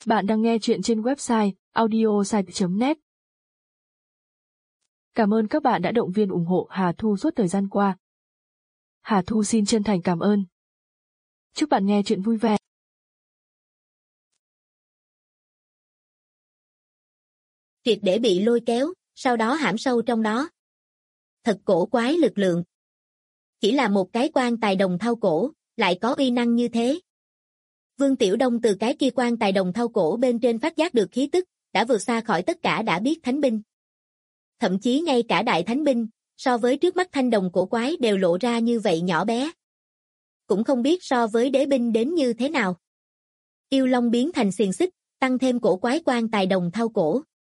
Bạn đang nghe chuyện trên website audiosite.net. Cảm ơn các bạn đã động viên ủng hộ Hà Thu suốt thời gian qua. Hà Thu xin chân thành cảm ơn. Chúc bạn nghe chuyện vui vẻ. Triệt để bị lôi kéo, sau đó hãm sâu trong đó. Thật cổ quái lực lượng. Chỉ là một cái quan tài đồng thau cổ, lại có uy năng như thế. Vương Tiểu Đông từ cái kia quan tài đồng thau cổ bên trên phát giác được khí tức, đã vượt xa khỏi tất cả đã biết thánh binh. Thậm chí ngay cả đại thánh binh, so với trước mắt thanh đồng cổ quái đều lộ ra như vậy nhỏ bé. Cũng không biết so với đế binh đến như thế nào. Yêu Long biến thành xiềng xích, tăng thêm cổ quái quan tài đồng thau cổ.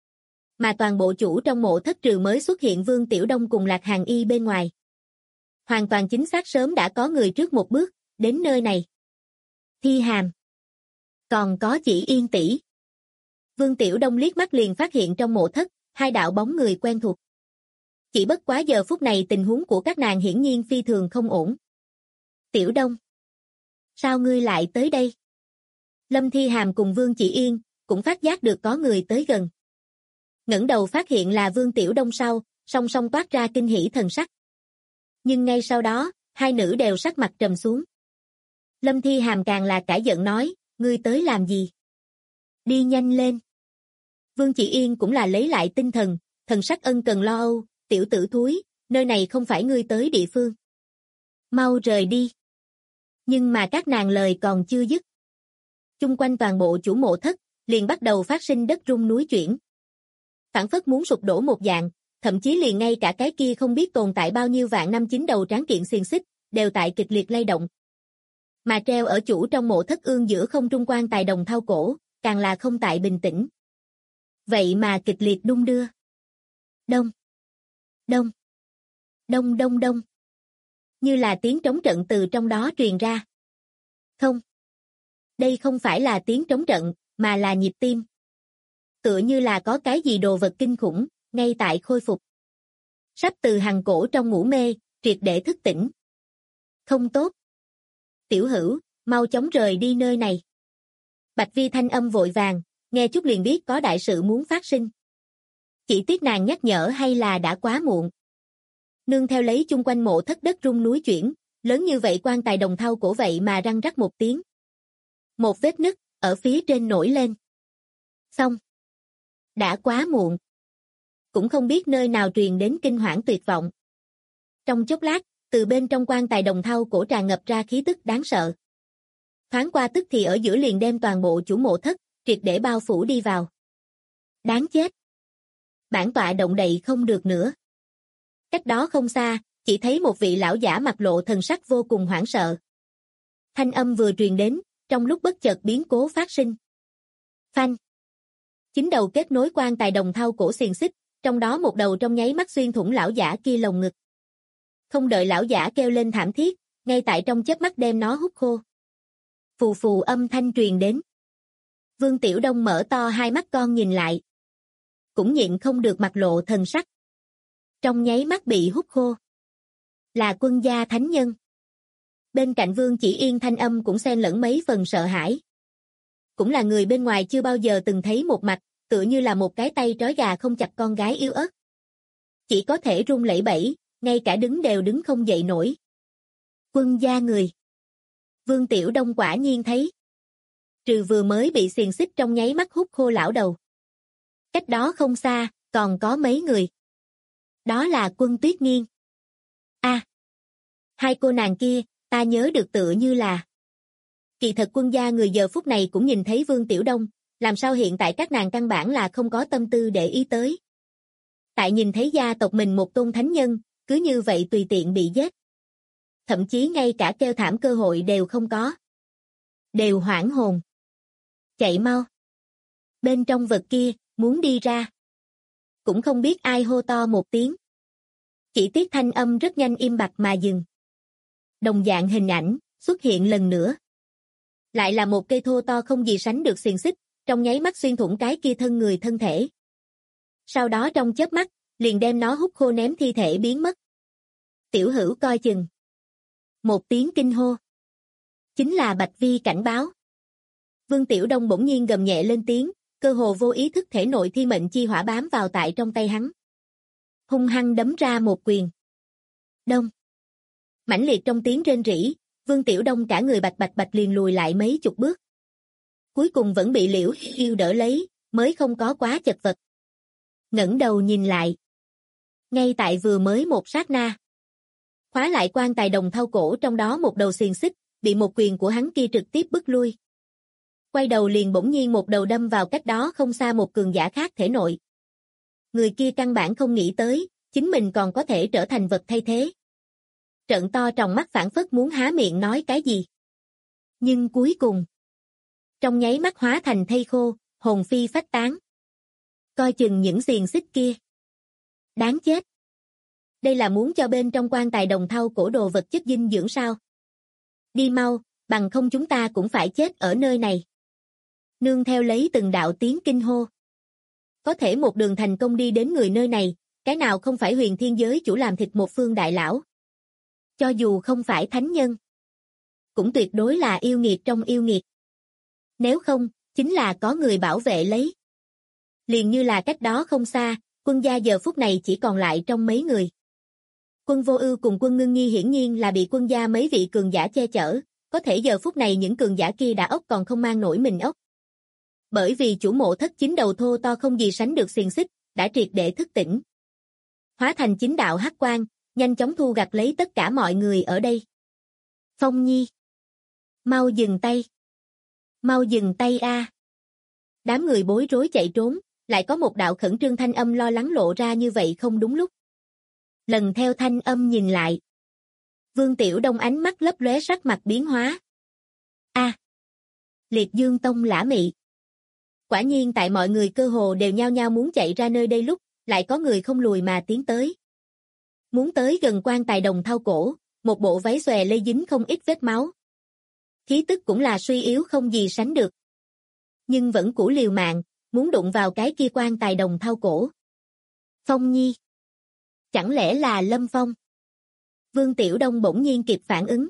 Mà toàn bộ chủ trong mộ thất trừ mới xuất hiện Vương Tiểu Đông cùng Lạc Hàn Y bên ngoài. Hoàn toàn chính xác sớm đã có người trước một bước, đến nơi này. Thi Hàm. Còn có Chỉ Yên tỷ. Vương Tiểu Đông liếc mắt liền phát hiện trong mộ thất, hai đạo bóng người quen thuộc. Chỉ bất quá giờ phút này tình huống của các nàng hiển nhiên phi thường không ổn. Tiểu Đông. Sao ngươi lại tới đây? Lâm Thi Hàm cùng Vương Chỉ Yên, cũng phát giác được có người tới gần. Ngẩng đầu phát hiện là Vương Tiểu Đông sau, song song toát ra kinh hỉ thần sắc. Nhưng ngay sau đó, hai nữ đều sắc mặt trầm xuống. Lâm Thi Hàm càng là cả giận nói, ngươi tới làm gì? Đi nhanh lên. Vương Chỉ Yên cũng là lấy lại tinh thần, thần sắc ân cần lo âu, tiểu tử thúi, nơi này không phải ngươi tới địa phương. Mau rời đi. Nhưng mà các nàng lời còn chưa dứt. Chung quanh toàn bộ chủ mộ thất, liền bắt đầu phát sinh đất rung núi chuyển. Phảng phất muốn sụp đổ một dạng, thậm chí liền ngay cả cái kia không biết tồn tại bao nhiêu vạn năm chín đầu tráng kiện xiềng xích, đều tại kịch liệt lay động. Mà treo ở chủ trong mộ thất ương giữa không trung quan tài đồng thau cổ, càng là không tại bình tĩnh. Vậy mà kịch liệt đung đưa. Đông. Đông. Đông đông đông. Như là tiếng trống trận từ trong đó truyền ra. Không. Đây không phải là tiếng trống trận, mà là nhịp tim. Tựa như là có cái gì đồ vật kinh khủng, ngay tại khôi phục. Sắp từ hằng cổ trong ngủ mê, triệt để thức tỉnh. Không tốt. Tiểu Hữu, mau chóng rời đi nơi này. Bạch Vi thanh âm vội vàng, nghe chút liền biết có đại sự muốn phát sinh. Chỉ tiếc nàng nhắc nhở hay là đã quá muộn. Nương theo lấy chung quanh mộ thất đất rung núi chuyển, lớn như vậy quan tài đồng thau cổ vậy mà răng rắc một tiếng. Một vết nứt, ở phía trên nổi lên. Xong. Đã quá muộn. Cũng không biết nơi nào truyền đến kinh hoảng tuyệt vọng. Trong chốc lát, từ bên trong quan tài đồng thau cổ tràn ngập ra khí tức đáng sợ. Thoáng qua tức thì ở giữa liền đem toàn bộ chủ mộ thất, triệt để bao phủ đi vào. Đáng chết. Bản tọa động đậy không được nữa. Cách đó không xa, chỉ thấy một vị lão giả mặt lộ thần sắc vô cùng hoảng sợ. Thanh âm vừa truyền đến, trong lúc bất chợt biến cố phát sinh. Phanh. Chính đầu kết nối quan tài đồng thau cổ xiềng xích, trong đó một đầu trong nháy mắt xuyên thủng lão giả kia lồng ngực. Không đợi lão giả kêu lên thảm thiết, ngay tại trong chớp mắt đem nó hút khô. Phù phù âm thanh truyền đến. Vương Tiểu Đông mở to hai mắt con nhìn lại. Cũng nhịn không được mặt lộ thần sắc. Trong nháy mắt bị hút khô. Là Quân gia thánh nhân. Bên cạnh Vương Chỉ Yên thanh âm cũng xen lẫn mấy phần sợ hãi. Cũng là người bên ngoài chưa bao giờ từng thấy một mặt, tựa như là một cái tay trói gà không chặt con gái yếu ớt. Chỉ có thể run lẩy bẩy, ngay cả đứng đều đứng không dậy nổi. Quân gia người. Vương Tiểu Đông quả nhiên thấy. Trừ vừa mới bị xiềng xích trong nháy mắt hút khô lão đầu. Cách đó không xa, còn có mấy người. Đó là Quân Tuyết Nghiên. Hai cô nàng kia, ta nhớ được tựa như là. Kỳ thật Quân gia người giờ phút này cũng nhìn thấy Vương Tiểu Đông, làm sao hiện tại các nàng căn bản là không có tâm tư để ý tới. Tại nhìn thấy gia tộc mình một tôn thánh nhân, cứ như vậy tùy tiện bị giết. Thậm chí ngay cả kêu thảm cơ hội đều không có. Đều hoảng hồn. Chạy mau. Bên trong vật kia, muốn đi ra. Cũng không biết ai hô to một tiếng. Chỉ tiếc thanh âm rất nhanh im bặt mà dừng. Đồng dạng hình ảnh, xuất hiện lần nữa. Lại là một cây thô to không gì sánh được xiềng xích, trong nháy mắt xuyên thủng cái kia thân người thân thể. Sau đó trong chớp mắt, liền đem nó hút khô ném thi thể biến mất. Tiểu Hữu coi chừng. Một tiếng kinh hô. Chính là Bạch Vi cảnh báo. Vương Tiểu Đông bỗng nhiên gầm nhẹ lên tiếng, cơ hồ vô ý thức thể nội thi mệnh chi hỏa bám vào tại trong tay hắn. Hung hăng đấm ra một quyền. Đông. Mãnh liệt trong tiếng rên rỉ, Vương Tiểu Đông cả người bạch bạch bạch liền lùi lại mấy chục bước. Cuối cùng vẫn bị Liễu Yêu đỡ lấy, mới không có quá chật vật. Ngẩng đầu nhìn lại. Ngay tại vừa mới một sát na. Khóa lại quan tài đồng thau cổ trong đó một đầu xiềng xích, bị một quyền của hắn kia trực tiếp bức lui. Quay đầu liền bỗng nhiên một đầu đâm vào cách đó không xa một cường giả khác thể nội. Người kia căn bản không nghĩ tới, chính mình còn có thể trở thành vật thay thế. Trợn to tròng mắt phảng phất muốn há miệng nói cái gì. Nhưng cuối cùng, trong nháy mắt hóa thành thây khô, hồn phi phách tán. Coi chừng những xiềng xích kia. Đáng chết. Đây là muốn cho bên trong quan tài đồng thau cổ đồ vật chất dinh dưỡng sao? Đi mau, bằng không chúng ta cũng phải chết ở nơi này. Nương theo lấy từng đạo tiếng kinh hô. Có thể một đường thành công đi đến người nơi này, cái nào không phải huyền thiên giới chủ làm thịt một phương đại lão. Cho dù không phải thánh nhân, cũng tuyệt đối là yêu nghiệt trong yêu nghiệt. Nếu không, chính là có người bảo vệ lấy. Liền như là cách đó không xa, Quân gia giờ phút này chỉ còn lại trong mấy người. Quân Vô Ưu cùng Quân Ngưng Nhi hiển nhiên là bị Quân gia mấy vị cường giả che chở, có thể giờ phút này những cường giả kia đã ốc còn không mang nổi mình ốc. Bởi vì chủ mộ thất chính đầu thô to không gì sánh được xiềng xích, đã triệt để thức tỉnh. Hóa thành chính đạo hắc quang, nhanh chóng thu gặt lấy tất cả mọi người ở đây. Phong Nhi, mau dừng tay. Mau dừng tay a. Đám người bối rối chạy trốn, lại có một đạo khẩn trương thanh âm lo lắng lộ ra như vậy không đúng lúc. Lần theo thanh âm nhìn lại. Vương Tiểu Đông ánh mắt lấp lóe sắc mặt biến hóa. A. Liệt Dương Tông Lã Mị. Quả nhiên tại mọi người cơ hồ đều nhao nhao muốn chạy ra nơi đây lúc, lại có người không lùi mà tiến tới. Muốn tới gần quan tài đồng thau cổ, một bộ váy xòe lây dính không ít vết máu. Khí tức cũng là suy yếu không gì sánh được. Nhưng vẫn cũ liều mạng, muốn đụng vào cái kia quan tài đồng thau cổ. Phong Nhi. Chẳng lẽ là Lâm Phong? Vương Tiểu Đông bỗng nhiên kịp phản ứng.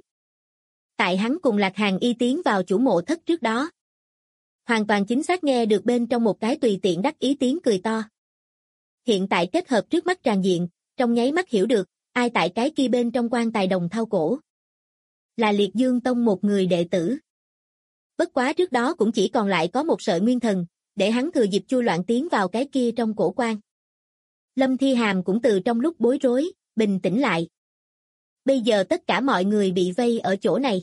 Tại hắn cùng Lạc Hàn Y tiến vào chủ mộ thất trước đó. Hoàn toàn chính xác nghe được bên trong một cái tùy tiện đắc ý tiếng cười to. Hiện tại kết hợp trước mắt tràn diện, trong nháy mắt hiểu được, ai tại cái kia bên trong quan tài đồng thau cổ. Là Liệt Dương Tông một người đệ tử. Bất quá trước đó cũng chỉ còn lại có một sợi nguyên thần, để hắn thừa dịp chui loạn tiến vào cái kia trong cổ quan. Lâm Thi Hàm cũng từ trong lúc bối rối, bình tĩnh lại. Bây giờ tất cả mọi người bị vây ở chỗ này.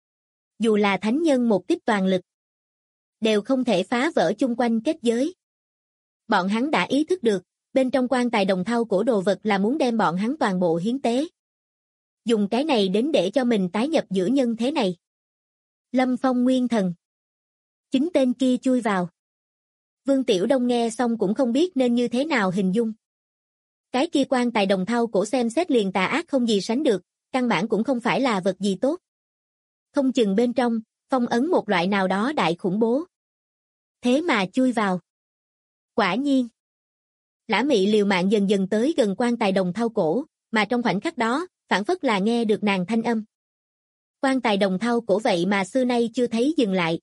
Dù là thánh nhân một tiếp toàn lực, đều không thể phá vỡ chung quanh kết giới. Bọn hắn đã ý thức được, bên trong quan tài đồng thau cổ đồ vật là muốn đem bọn hắn toàn bộ hiến tế. Dùng cái này đến để cho mình tái nhập giữa nhân thế này. Lâm Phong nguyên thần. Chính tên kia chui vào. Vương Tiểu Đông nghe xong cũng không biết nên như thế nào hình dung. Cái kia quan tài đồng thau cổ xem xét liền tà ác không gì sánh được, căn bản cũng không phải là vật gì tốt. Không chừng bên trong, phong ấn một loại nào đó đại khủng bố. Thế mà chui vào. Quả nhiên. Lã Mị liều mạng dần dần tới gần quan tài đồng thau cổ, mà trong khoảnh khắc đó, phảng phất là nghe được nàng thanh âm. Quan tài đồng thau cổ vậy mà xưa nay chưa thấy dừng lại.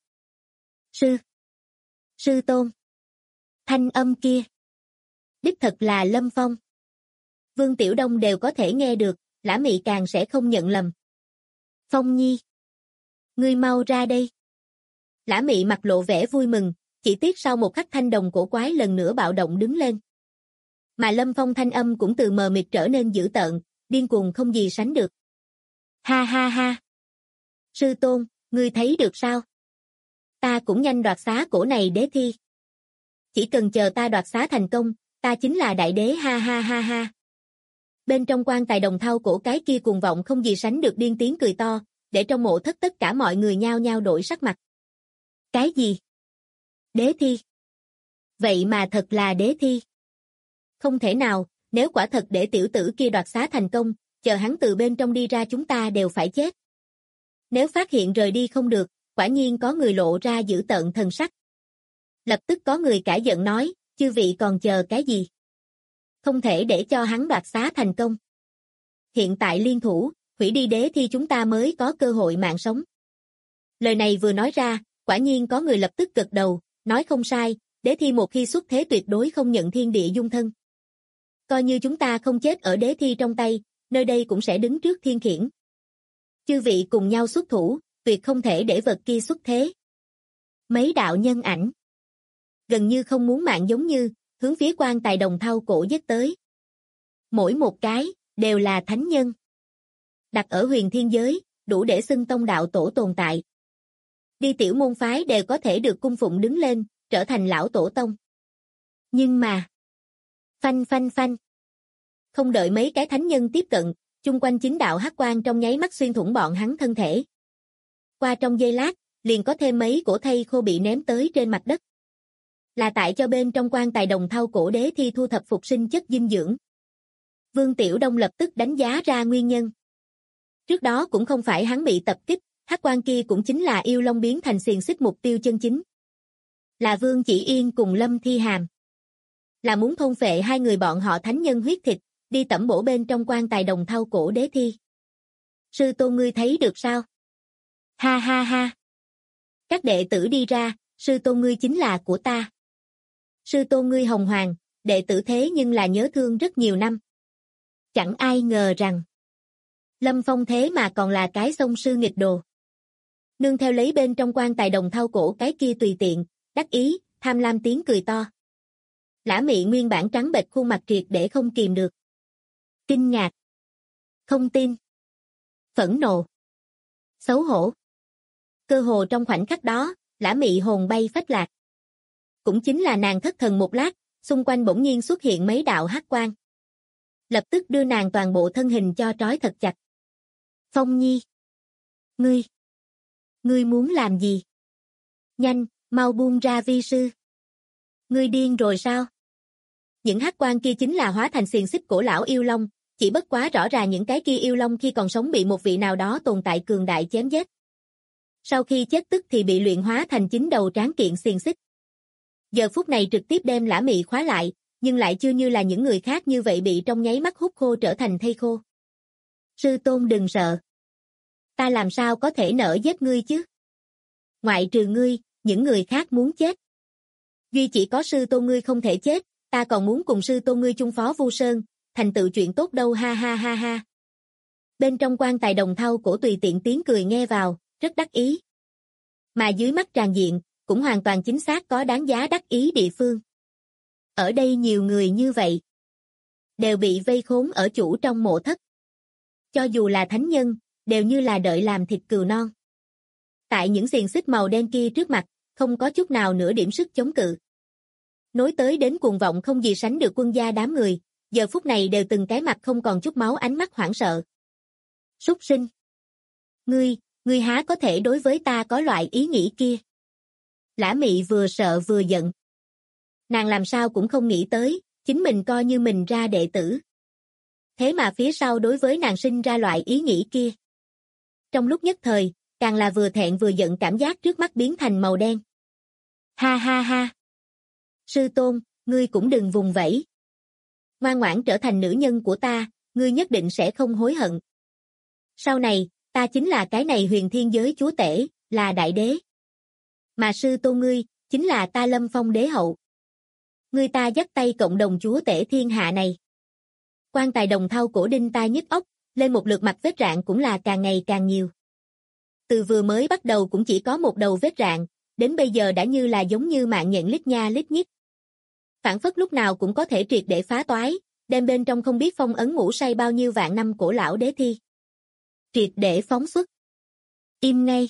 Sư tôn. Thanh âm kia. Đích thật là Lâm Phong. Vương Tiểu Đông đều có thể nghe được, Lã Mị càng sẽ không nhận lầm. Phong Nhi. Ngươi mau ra đây. Lã Mị mặt lộ vẻ vui mừng, chỉ tiếc sau một khắc thanh đồng cổ quái lần nữa bạo động đứng lên. Mà Lâm Phong thanh âm cũng từ mờ mịt trở nên dữ tợn, điên cuồng không gì sánh được. Ha ha ha. Sư tôn, ngươi thấy được sao? Ta cũng nhanh đoạt xá cổ này đế thi. Chỉ cần chờ ta đoạt xá thành công, ta chính là đại đế ha ha ha ha. Bên trong quan tài đồng thau cổ cái kia cuồng vọng không gì sánh được điên tiếng cười to, để trong mộ thất tất cả mọi người nhao nhao đổi sắc mặt. Cái gì? Đế thi? Vậy mà thật là đế thi. Không thể nào, nếu quả thật để tiểu tử kia đoạt xá thành công, chờ hắn từ bên trong đi ra chúng ta đều phải chết. Nếu phát hiện rời đi không được, quả nhiên có người lộ ra dữ tợn thần sắc. Lập tức có người cãi giận nói, chư vị còn chờ cái gì? Không thể để cho hắn đoạt xá thành công. Hiện tại liên thủ, hủy đi đế thi chúng ta mới có cơ hội mạng sống. Lời này vừa nói ra, Quả nhiên có người lập tức gật đầu, nói không sai, đế thi một khi xuất thế tuyệt đối không nhận thiên địa dung thân. Coi như chúng ta không chết ở đế thi trong tay, nơi đây cũng sẽ đứng trước thiên khiển. Chư vị cùng nhau xuất thủ, tuyệt không thể để vật kia xuất thế. Mấy đạo nhân ảnh gần như không muốn mạng giống như, hướng phía quan tài đồng thau cổ giết tới. Mỗi một cái, đều là thánh nhân. Đặt ở huyền thiên giới, đủ để xưng tông đạo tổ tồn tại. Đi tiểu môn phái đều có thể được cung phụng đứng lên, trở thành lão tổ tông. Nhưng mà, phanh phanh phanh. Không đợi mấy cái thánh nhân tiếp cận, chung quanh chính đạo hắc quang trong nháy mắt xuyên thủng bọn hắn thân thể. Qua trong giây lát, liền có thêm mấy cổ thây khô bị ném tới trên mặt đất. Là tại cho bên trong quan tài đồng thau cổ đế thi thu thập phục sinh chất dinh dưỡng. Vương Tiểu Đông lập tức đánh giá ra nguyên nhân. Trước đó cũng không phải hắn bị tập kích, hắc quang kia cũng chính là yêu long biến thành xiềng xích mục tiêu chân chính. Là Vương Chỉ Yên cùng Lâm Thi Hàm. Là muốn thôn phệ hai người bọn họ thánh nhân huyết thịt, đi tẩm bổ bên trong quan tài đồng thau cổ đế thi. Sư tôn ngươi thấy được sao? Ha ha ha. Các đệ tử đi ra, sư tôn ngươi chính là của ta. Sư tôn ngươi hồng hoàng, đệ tử thế nhưng là nhớ thương rất nhiều năm. Chẳng ai ngờ rằng Lâm Phong thế mà còn là cái sông sư nghịch đồ. Nương theo lấy bên trong quan tài đồng thau cổ cái kia tùy tiện, đắc ý, tham lam tiếng cười to. Lã Mị nguyên bản trắng bệch khuôn mặt triệt để không kìm được. Kinh ngạc, không tin, phẫn nộ, xấu hổ. Cơ hồ trong khoảnh khắc đó, Lã Mị hồn bay phách lạc. Cũng chính là nàng thất thần một lát, xung quanh bỗng nhiên xuất hiện mấy đạo hắc quang. Lập tức đưa nàng toàn bộ thân hình cho trói thật chặt. Phong Nhi, ngươi muốn làm gì? Nhanh, mau buông ra vi sư. Ngươi điên rồi sao? Những hắc quang kia chính là hóa thành xiềng xích cổ lão yêu long, chỉ bất quá rõ ràng những cái kia yêu long khi còn sống bị một vị nào đó tồn tại cường đại chém giết. Sau khi chết tức thì bị luyện hóa thành chín đầu tráng kiện xiềng xích. Giờ phút này trực tiếp đem Lã Mị khóa lại, nhưng lại chưa như là những người khác như vậy bị trong nháy mắt hút khô trở thành thây khô. Sư tôn đừng sợ. Ta làm sao có thể nỡ giết ngươi chứ? Ngoại trừ ngươi, những người khác muốn chết. Duy chỉ có sư tôn ngươi không thể chết, ta còn muốn cùng sư tôn ngươi chung phó Vu Sơn, thành tựu chuyện tốt đâu ha ha ha ha. Bên trong quan tài đồng thau cổ tùy tiện tiếng cười nghe vào, rất đắc ý. Mà dưới mắt tràn diện, cũng hoàn toàn chính xác có đáng giá đắc ý địa phương. Ở đây nhiều người như vậy, đều bị vây khốn ở chủ trong mộ thất. Cho dù là thánh nhân, đều như là đợi làm thịt cừu non. Tại những xiềng xích màu đen kia trước mặt, không có chút nào nửa điểm sức chống cự. Nối tới đến cuồng vọng không gì sánh được quân gia đám người, giờ phút này đều từng cái mặt không còn chút máu ánh mắt hoảng sợ. Súc sinh! Ngươi há có thể đối với ta có loại ý nghĩ kia? Lã Mị vừa sợ vừa giận. Nàng làm sao cũng không nghĩ tới, chính mình coi như mình ra đệ tử. Thế mà phía sau đối với nàng sinh ra loại ý nghĩ kia. Trong lúc nhất thời, càng là vừa thẹn vừa giận cảm giác trước mắt biến thành màu đen. Ha ha ha! Sư tôn, ngươi cũng đừng vùng vẫy. Ngoan ngoãn trở thành nữ nhân của ta, ngươi nhất định sẽ không hối hận. Sau này, ta chính là cái này huyền thiên giới chúa tể, là đại đế. Mà sư tôn ngươi, chính là ta Lâm Phong đế hậu. Ngươi ta dắt tay cộng đồng chúa tể thiên hạ này. Quan tài đồng thau cổ đinh tai nhức óc, lên một lượt mặt vết rạn cũng là càng ngày càng nhiều. Từ vừa mới bắt đầu cũng chỉ có một đầu vết rạn, đến bây giờ đã như là giống như mạng nhện lít nha lít nhít. Phản phất lúc nào cũng có thể triệt để phá toái, đem bên trong không biết phong ấn ngủ say bao nhiêu vạn năm cổ lão đế thi. Triệt để phóng xuất. Im ngay.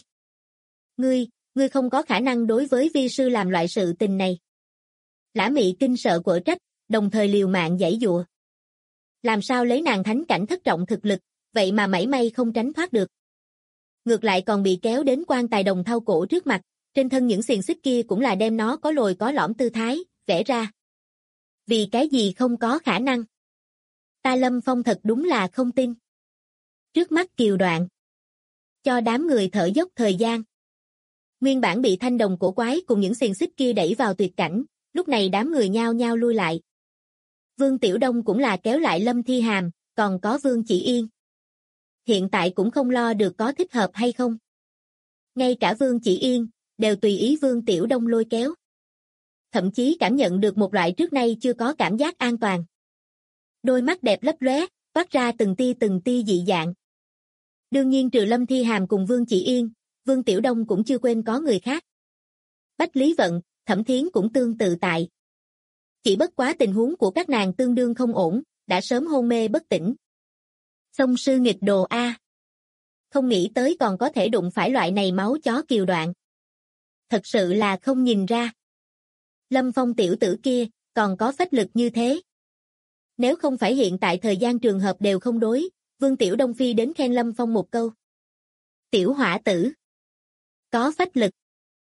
Ngươi không có khả năng đối với vi sư làm loại sự tình này. Lã Mị kinh sợ quở trách, đồng thời liều mạng giãy giụa. Làm sao lấy nàng thánh cảnh thất trọng thực lực, vậy mà mảy may không tránh thoát được. Ngược lại còn bị kéo đến quan tài đồng thau cổ trước mặt, trên thân những xiềng xích kia cũng là đem nó có lồi có lõm tư thái, vẽ ra. Vì cái gì không có khả năng? Ta Lâm Phong thật đúng là không tin. Trước mắt kiều đoạn. Cho đám người thở dốc thời gian. Nguyên bản bị thanh đồng cổ quái cùng những xiềng xích kia đẩy vào tuyệt cảnh, lúc này đám người nhao nhao lui lại. Vương Tiểu Đông cũng là kéo lại Lâm Thi Hàm, còn có Vương Chỉ Yên. Hiện tại cũng không lo được có thích hợp hay không. Ngay cả Vương Chỉ Yên, đều tùy ý Vương Tiểu Đông lôi kéo. Thậm chí cảm nhận được một loại trước nay chưa có cảm giác an toàn. Đôi mắt đẹp lấp lóe, toát ra từng tia dị dạng. Đương nhiên trừ Lâm Thi Hàm cùng Vương Chỉ Yên, Vương Tiểu Đông cũng chưa quên có người khác. Bách Lý Vận, Thẩm Thiến cũng tương tự tại. Chỉ bất quá tình huống của các nàng tương đương không ổn, đã sớm hôn mê bất tỉnh. Song sư nghịch đồ A. Không nghĩ tới còn có thể đụng phải loại này máu chó kiều đoạn. Thật sự là không nhìn ra. Lâm Phong tiểu tử kia, còn có phách lực như thế. Nếu không phải hiện tại thời gian trường hợp đều không đối, Vương Tiểu Đông phi đến khen Lâm Phong một câu. Tiểu hỏa tử. Có phách lực.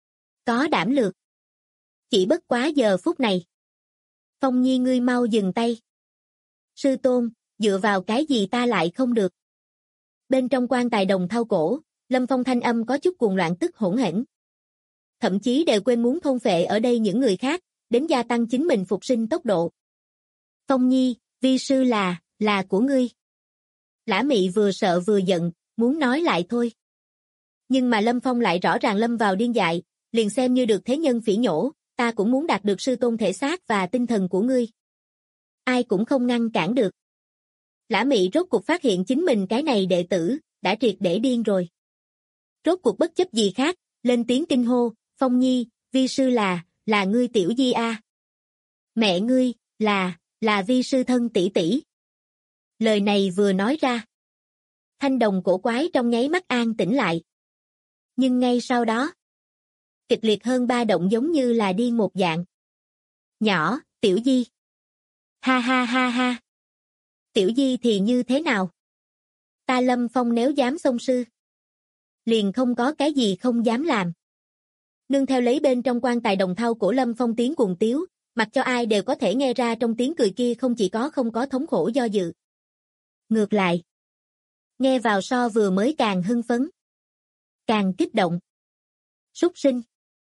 Có đảm lược. Chỉ bất quá giờ phút này. Phong Nhi ngươi mau dừng tay. Sư tôn, dựa vào cái gì ta lại không được. Bên trong quan tài đồng thau cổ, Lâm Phong thanh âm có chút cuồng loạn tức hỗn hển. Thậm chí đều quên muốn thôn phệ ở đây những người khác, đến gia tăng chính mình phục sinh tốc độ. Phong Nhi, vi sư là của ngươi. Lã Mị vừa sợ vừa giận, muốn nói lại thôi. Nhưng mà Lâm Phong lại rõ ràng lâm vào điên dại, liền xem như được thế nhân phỉ nhổ, ta cũng muốn đạt được sư tôn thể xác và tinh thần của ngươi. Ai cũng không ngăn cản được. Lã Mị rốt cuộc phát hiện chính mình cái này đệ tử, đã triệt để điên rồi. Rốt cuộc bất chấp gì khác, lên tiếng kinh hô, Phong Nhi, vi sư là ngươi tiểu di a. Mẹ ngươi, là vi sư thân tỷ tỷ. Lời này vừa nói ra. Thanh đồng cổ quái trong nháy mắt an tĩnh lại. Nhưng ngay sau đó, kịch liệt hơn ba động giống như là điên một dạng. Nhỏ, tiểu di. Ha ha ha ha. Tiểu di thì như thế nào? Ta Lâm Phong nếu dám xông sư, liền không có cái gì không dám làm. Nương theo lấy bên trong quan tài đồng thau của Lâm Phong tiếng cuồng tiếu, mặc cho ai đều có thể nghe ra trong tiếng cười kia không chỉ có không có thống khổ do dự. Ngược lại, nghe vào so vừa mới càng hưng phấn, càng kích động. Súc sinh,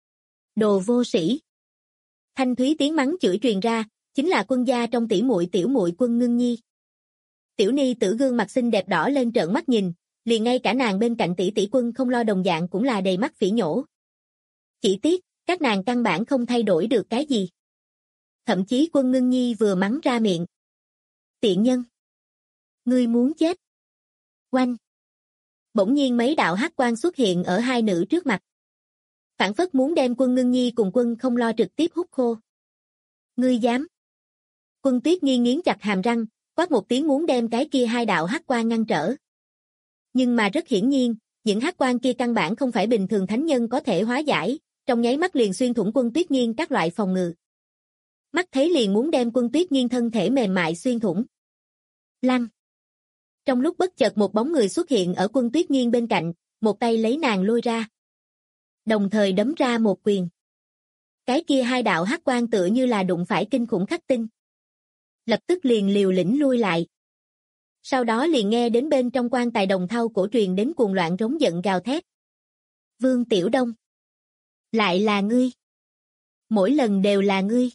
đồ vô sĩ. Thanh thúy tiếng mắng chửi truyền ra, chính là quân gia trong tiểu muội Quân Ngưng Nhi. Tiểu ni tử gương mặt xinh đẹp đỏ lên trợn mắt nhìn, liền ngay cả nàng bên cạnh tỷ tỷ Quân không lo đồng dạng cũng là đầy mắt phỉ nhổ. Chỉ tiếc, các nàng căn bản không thay đổi được cái gì. Thậm chí Quân Ngưng Nhi vừa mắng ra miệng. Tiện nhân! Ngươi muốn chết! Oanh! Bỗng nhiên mấy đạo hắc quang xuất hiện ở hai nữ trước mặt. Phản phất muốn đem Quân Ngưng Nhi cùng Quân không lo trực tiếp hút khô. Ngươi dám! Quân Tuyết Nhi nghiến chặt hàm răng, quát một tiếng muốn đem cái kia hai đạo hắc quang ngăn trở. Nhưng mà rất hiển nhiên, những hắc quang kia căn bản không phải bình thường thánh nhân có thể hóa giải, trong nháy mắt liền xuyên thủng Quân Tuyết Nghiên các loại phòng ngự. Mắt thấy liền muốn đem Quân Tuyết Nghiên thân thể mềm mại xuyên thủng. Lăng. Trong lúc bất chợt một bóng người xuất hiện ở Quân Tuyết Nghiên bên cạnh, một tay lấy nàng lôi ra. Đồng thời đấm ra một quyền. Cái kia hai đạo hắc quang tựa như là đụng phải kinh khủng khắc tinh. Lập tức liền liều lĩnh lui lại. Sau đó liền nghe đến bên trong quan tài đồng thau cổ truyền đến cuồng loạn rống giận gào thét. Vương Tiểu Đông. Lại là ngươi. Mỗi lần đều là ngươi.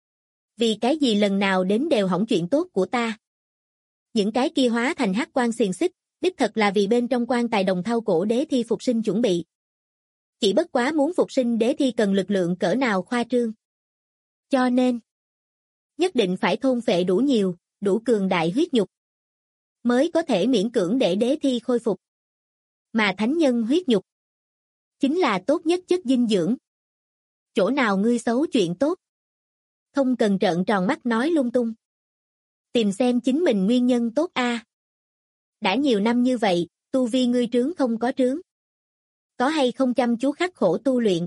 Vì cái gì lần nào đến đều hỏng chuyện tốt của ta. Những cái kia hóa thành hắc quang xiềng xích, đích thật là vì bên trong quan tài đồng thau cổ đế thi phục sinh chuẩn bị. Chỉ bất quá muốn phục sinh đế thi cần lực lượng cỡ nào khoa trương. Cho nên, nhất định phải thôn phệ đủ nhiều, đủ cường đại huyết nhục, mới có thể miễn cưỡng để đế thi khôi phục. Mà thánh nhân huyết nhục, chính là tốt nhất chất dinh dưỡng. Chỗ nào ngươi xấu chuyện tốt? Không cần trợn tròn mắt nói lung tung. Tìm xem chính mình nguyên nhân tốt a. Đã nhiều năm như vậy, tu vi ngươi trướng không có trướng. Có hay không chăm chú khắc khổ tu luyện?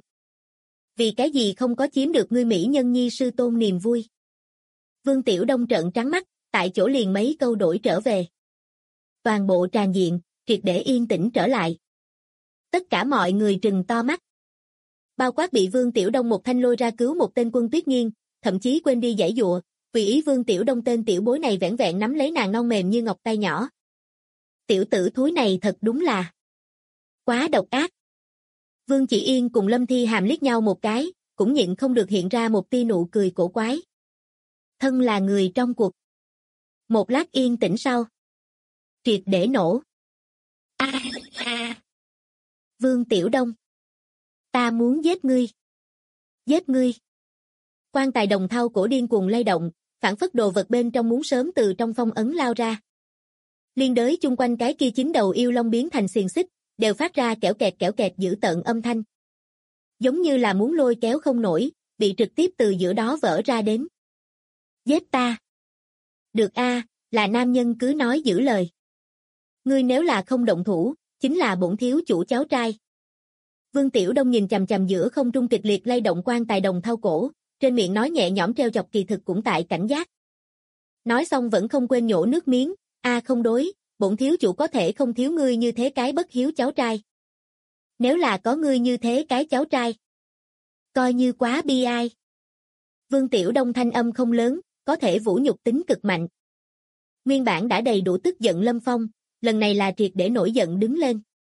Vì cái gì không có chiếm được ngươi mỹ nhân nhi sư tôn niềm vui? Vương Tiểu Đông trợn trắng mắt, tại chỗ liền mấy câu đổi trở về. Toàn bộ tràng diện, triệt để yên tĩnh trở lại. Tất cả mọi người trừng to mắt. Bao quát bị Vương Tiểu Đông một thanh lôi ra cứu một tên Quân Tuyết Nghiên, thậm chí quên đi giãy giụa, vì ý Vương Tiểu Đông tên tiểu bối này vẻn vẹn nắm lấy nàng non mềm như ngọc tay nhỏ. Tiểu tử thúi này thật đúng là quá độc ác. Vương Chỉ Yên cùng Lâm Thi Hàm liếc nhau một cái, cũng nhịn không được hiện ra một tia nụ cười cổ quái. Thân là người trong cuộc. Một lát yên tĩnh sau. Triệt để nổ. Vương Tiểu Đông. Ta muốn giết ngươi. Giết ngươi. Quan tài đồng thau cổ điên cuồng lay động, phảng phất đồ vật bên trong muốn sớm từ trong phong ấn lao ra. Liên đới chung quanh cái kia 9 đầu yêu long biến thành xiềng xích, đều phát ra kẽo kẹt dữ tợn âm thanh. Giống như là muốn lôi kéo không nổi, bị trực tiếp từ giữa đó vỡ ra đến. Giết ta. Được a, là nam nhân cứ nói giữ lời. Ngươi nếu là không động thủ, chính là bổn thiếu chủ cháu trai. Vương Tiểu Đông nhìn chằm chằm giữa không trung kịch liệt lay động quan tài đồng thau cổ, trên miệng nói nhẹ nhõm trêu chọc kỳ thực cũng tại cảnh giác. Nói xong vẫn không quên nhổ nước miếng, không đối, bổn thiếu chủ có thể không thiếu ngươi như thế cái bất hiếu cháu trai. Nếu là có ngươi như thế cái cháu trai, coi như quá bi ai. Vương Tiểu Đông thanh âm không lớn, có thể vũ nhục tính cực mạnh. Nguyên bản đã đầy đủ tức giận Lâm Phong, lần này là triệt để nổi giận đứng lên.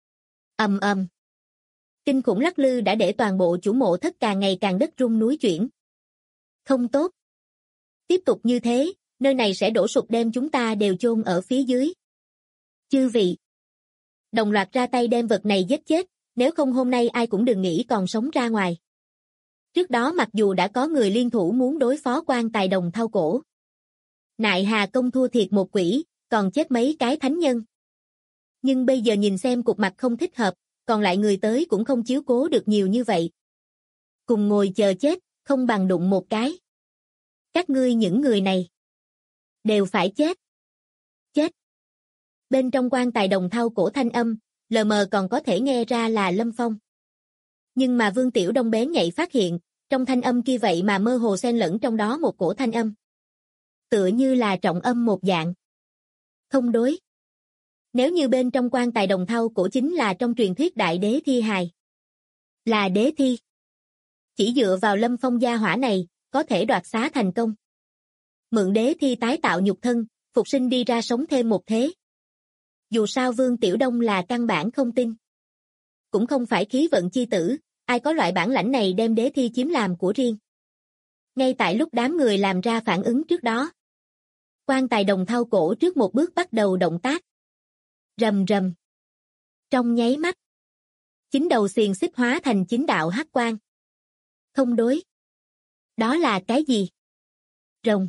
Ầm ầm. Kinh khủng lắc lư đã để toàn bộ chủ mộ thất càng ngày càng đất rung núi chuyển. Không tốt. Tiếp tục như thế, nơi này sẽ đổ sụp đem chúng ta đều chôn ở phía dưới. Chư vị. Đồng loạt ra tay đem vật này giết chết, nếu không hôm nay ai cũng đừng nghĩ còn sống ra ngoài. Trước đó mặc dù đã có người liên thủ muốn đối phó quan tài đồng thau cổ. Nại hà công thua thiệt một quỷ, còn chết mấy cái thánh nhân. Nhưng bây giờ nhìn xem cục mặt không thích hợp, còn lại người tới cũng không chiếu cố được nhiều như vậy. Cùng ngồi chờ chết, không bằng đụng một cái. Các ngươi những người này đều phải chết. Chết. Bên trong quan tài đồng thau cổ thanh âm, lờ mờ còn có thể nghe ra là Lâm Phong. Nhưng mà Vương Tiểu Đông bén nhạy phát hiện, trong thanh âm kia vậy mà mơ hồ xen lẫn trong đó một cổ thanh âm. Tựa như là trọng âm một dạng. Không đối. Nếu như bên trong quan tài đồng thau cổ chính là trong truyền thuyết đại đế thi hài. Là đế thi. Chỉ dựa vào Lâm Phong gia hỏa này, có thể đoạt xá thành công. Mượn đế thi tái tạo nhục thân, phục sinh đi ra sống thêm một thế. Dù sao Vương Tiểu Đông là căn bản không tin. Cũng không phải khí vận chi tử, ai có loại bản lãnh này đem đế thi chiếm làm của riêng. Ngay tại lúc đám người làm ra phản ứng trước đó. Quan tài đồng thau cổ trước một bước bắt đầu động tác. Rầm rầm. Trong nháy mắt. 9 đầu xiềng xích hóa thành 9 đạo hắc quang. Không đối. Đó là cái gì? Rồng.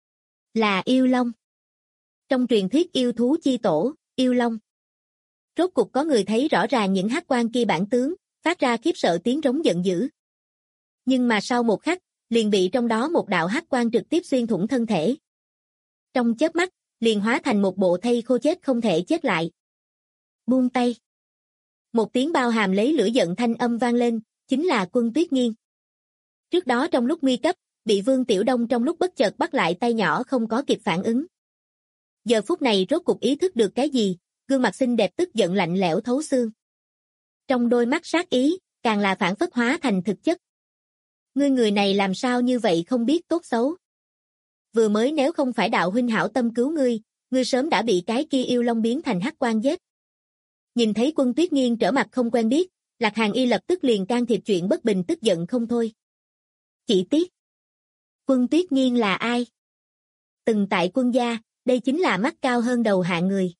Là yêu long. Trong truyền thuyết yêu thú chi tổ, yêu long. Rốt cục có người thấy rõ ràng những hắc quang kia bản tướng, phát ra khiếp sợ tiếng rống giận dữ. Nhưng mà sau một khắc, liền bị trong đó một đạo hắc quang trực tiếp xuyên thủng thân thể. Trong chớp mắt, liền hóa thành một bộ thây khô chết không thể chết lại. Buông tay. Một tiếng bao hàm lấy lửa giận thanh âm vang lên, chính là Quân Tuyết Nghiên. Trước đó trong lúc nguy cấp, bị Vương Tiểu Đông trong lúc bất chợt bắt lại tay nhỏ không có kịp phản ứng. Giờ phút này rốt cục ý thức được cái gì, gương mặt xinh đẹp tức giận lạnh lẽo thấu xương. Trong đôi mắt sát ý, càng là phản phất hóa thành thực chất. Ngươi người này làm sao như vậy không biết tốt xấu. Vừa mới nếu không phải đạo huynh hảo tâm cứu ngươi sớm đã bị cái kia yêu long biến thành hắc quan giết. Nhìn thấy Quân Tuyết Nghiên trở mặt không quen biết, Lạc Hàn Y lập tức liền can thiệp chuyện bất bình tức giận không thôi. Chỉ tiếc. Quân Tuyết Nghiên là ai? Từng tại quân gia, đây chính là mắt cao hơn đầu hạ người.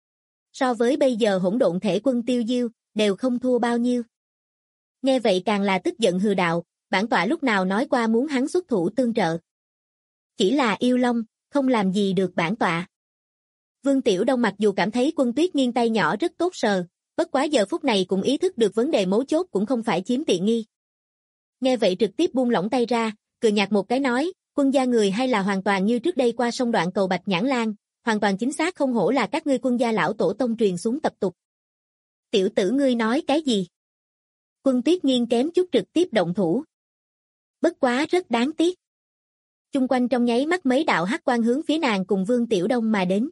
So với bây giờ hỗn độn thể quân Tiêu Diêu, đều không thua bao nhiêu. Nghe vậy càng là tức giận hừ đạo, bản tọa lúc nào nói qua muốn hắn xuất thủ tương trợ. Chỉ là yêu long, không làm gì được bản tọa. Vương Tiểu Đông mặc dù cảm thấy Quân Tuyết Nghiên tay nhỏ rất tốt sờ, bất quá giờ phút này cũng ý thức được vấn đề mấu chốt cũng không phải chiếm tiện nghi. Nghe vậy trực tiếp buông lỏng tay ra, cười nhạt một cái nói, quân gia người hay là hoàn toàn như trước đây qua sông đoạn cầu Bạch Nhãn Lan, hoàn toàn chính xác không hổ là các ngươi quân gia lão tổ tông truyền xuống tập tục. Tiểu tử ngươi nói cái gì? Quân Tuyết Nghiên kém chút trực tiếp động thủ. Bất quá rất đáng tiếc. Chung quanh trong nháy mắt mấy đạo hắc quang hướng phía nàng cùng Vương Tiểu Đông mà đến.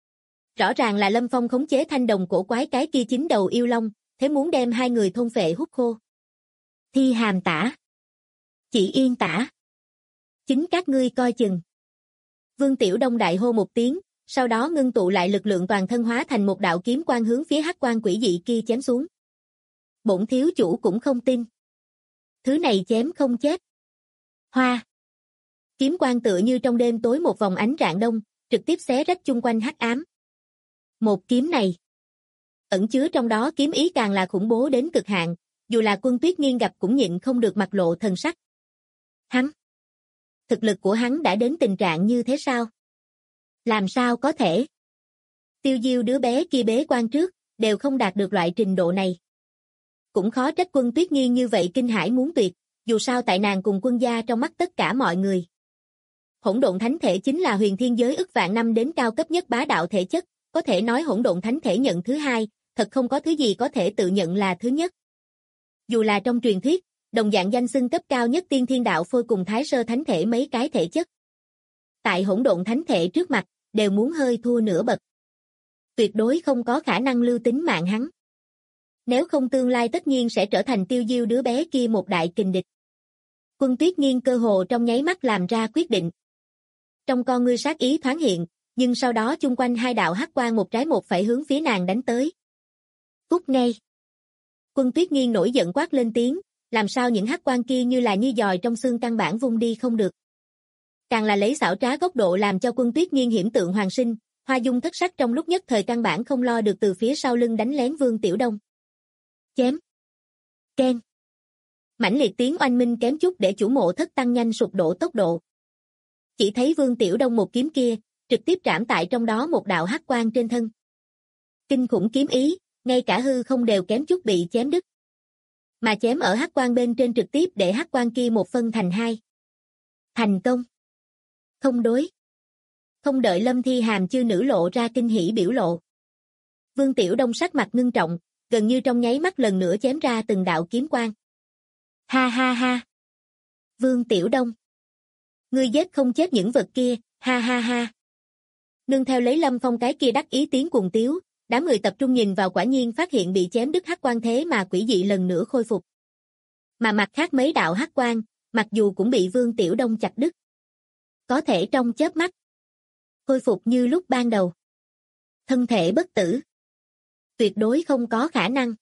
Rõ ràng là Lâm Phong khống chế thanh đồng cổ quái cái kia 9 đầu yêu long, thế muốn đem hai người thôn phệ hút khô. Thi Hàm Tả. Chỉ Yên Tả. Chính các ngươi coi chừng. Vương Tiểu Đông đại hô một tiếng, sau đó ngưng tụ lại lực lượng toàn thân hóa thành một đạo kiếm quang hướng phía hắc quang quỷ dị kia chém xuống. Bổn thiếu chủ cũng không tin. Thứ này chém không chết. Hoa. Kiếm quang tựa như trong đêm tối một vòng ánh rạng đông, trực tiếp xé rách chung quanh hắc ám. Một kiếm này, ẩn chứa trong đó kiếm ý càng là khủng bố đến cực hạn, dù là Quân Tuyết Nghiên gặp cũng nhịn không được mặt lộ thần sắc. Hắn! Thực lực của hắn đã đến tình trạng như thế sao? Làm sao có thể? Tiêu Diêu đứa bé kia bế quan trước, đều không đạt được loại trình độ này. Cũng khó trách Quân Tuyết Nghiên như vậy kinh hãi muốn tuyệt, dù sao tại nàng cùng quân gia trong mắt tất cả mọi người. Hỗn độn thánh thể chính là huyền thiên giới ức vạn năm đến cao cấp nhất bá đạo thể chất, có thể nói hỗn độn thánh thể nhận thứ hai, thật không có thứ gì có thể tự nhận là thứ nhất. Dù là trong truyền thuyết, đồng dạng danh xưng cấp cao nhất tiên thiên đạo phôi cùng thái sơ thánh thể mấy cái thể chất. Tại hỗn độn thánh thể trước mặt, đều muốn hơi thua nửa bậc. Tuyệt đối không có khả năng lưu tính mạng hắn. Nếu không tương lai tất nhiên sẽ trở thành Tiêu Diêu đứa bé kia một đại kình địch. Quân Tuyết Nghiên cơ hồ trong nháy mắt làm ra quyết định. Trong con ngươi sát ý thoáng hiện, nhưng sau đó chung quanh hai đạo hắc quang một trái một phải hướng phía nàng đánh tới. Cút ngay! Quân Tuyết Nghiên nổi giận quát lên tiếng, làm sao những hắc quang kia như là như giòi trong xương căn bản vung đi không được. Càng là lấy xảo trá góc độ làm cho Quân Tuyết Nghiên hiểm tượng hoàn sinh, hoa dung thất sắc trong lúc nhất thời căn bản không lo được từ phía sau lưng đánh lén Vương Tiểu Đông. Chém! Keng! Mãnh liệt tiếng oanh minh kém chút để chủ mộ thất tăng nhanh sụp đổ tốc độ. Chỉ thấy Vương Tiểu Đông một kiếm kia, trực tiếp trảm tại trong đó một đạo hắc quang trên thân. Kinh khủng kiếm ý, ngay cả hư không đều kém chút bị chém đứt. Mà chém ở hắc quang bên trên trực tiếp để hắc quang kia một phân thành hai. Thành công. Không đối. Không đợi Lâm Thi Hàm chư nữ lộ ra kinh hỉ biểu lộ. Vương Tiểu Đông sắc mặt ngưng trọng, gần như trong nháy mắt lần nữa chém ra từng đạo kiếm quang. Ha ha ha. Vương Tiểu Đông. Ngươi giết không chết những vật kia, ha ha ha. Nương theo lấy Lâm Phong cái kia đắc ý tiếng cuồng tiếu, đám người tập trung nhìn vào quả nhiên phát hiện bị chém đứt hắc quang thế mà quỷ dị lần nữa khôi phục. Mà mặt khác mấy đạo hắc quang, mặc dù cũng bị Vương Tiểu Đông chặt đứt. Có thể trong chớp mắt. Khôi phục như lúc ban đầu. Thân thể bất tử. Tuyệt đối không có khả năng.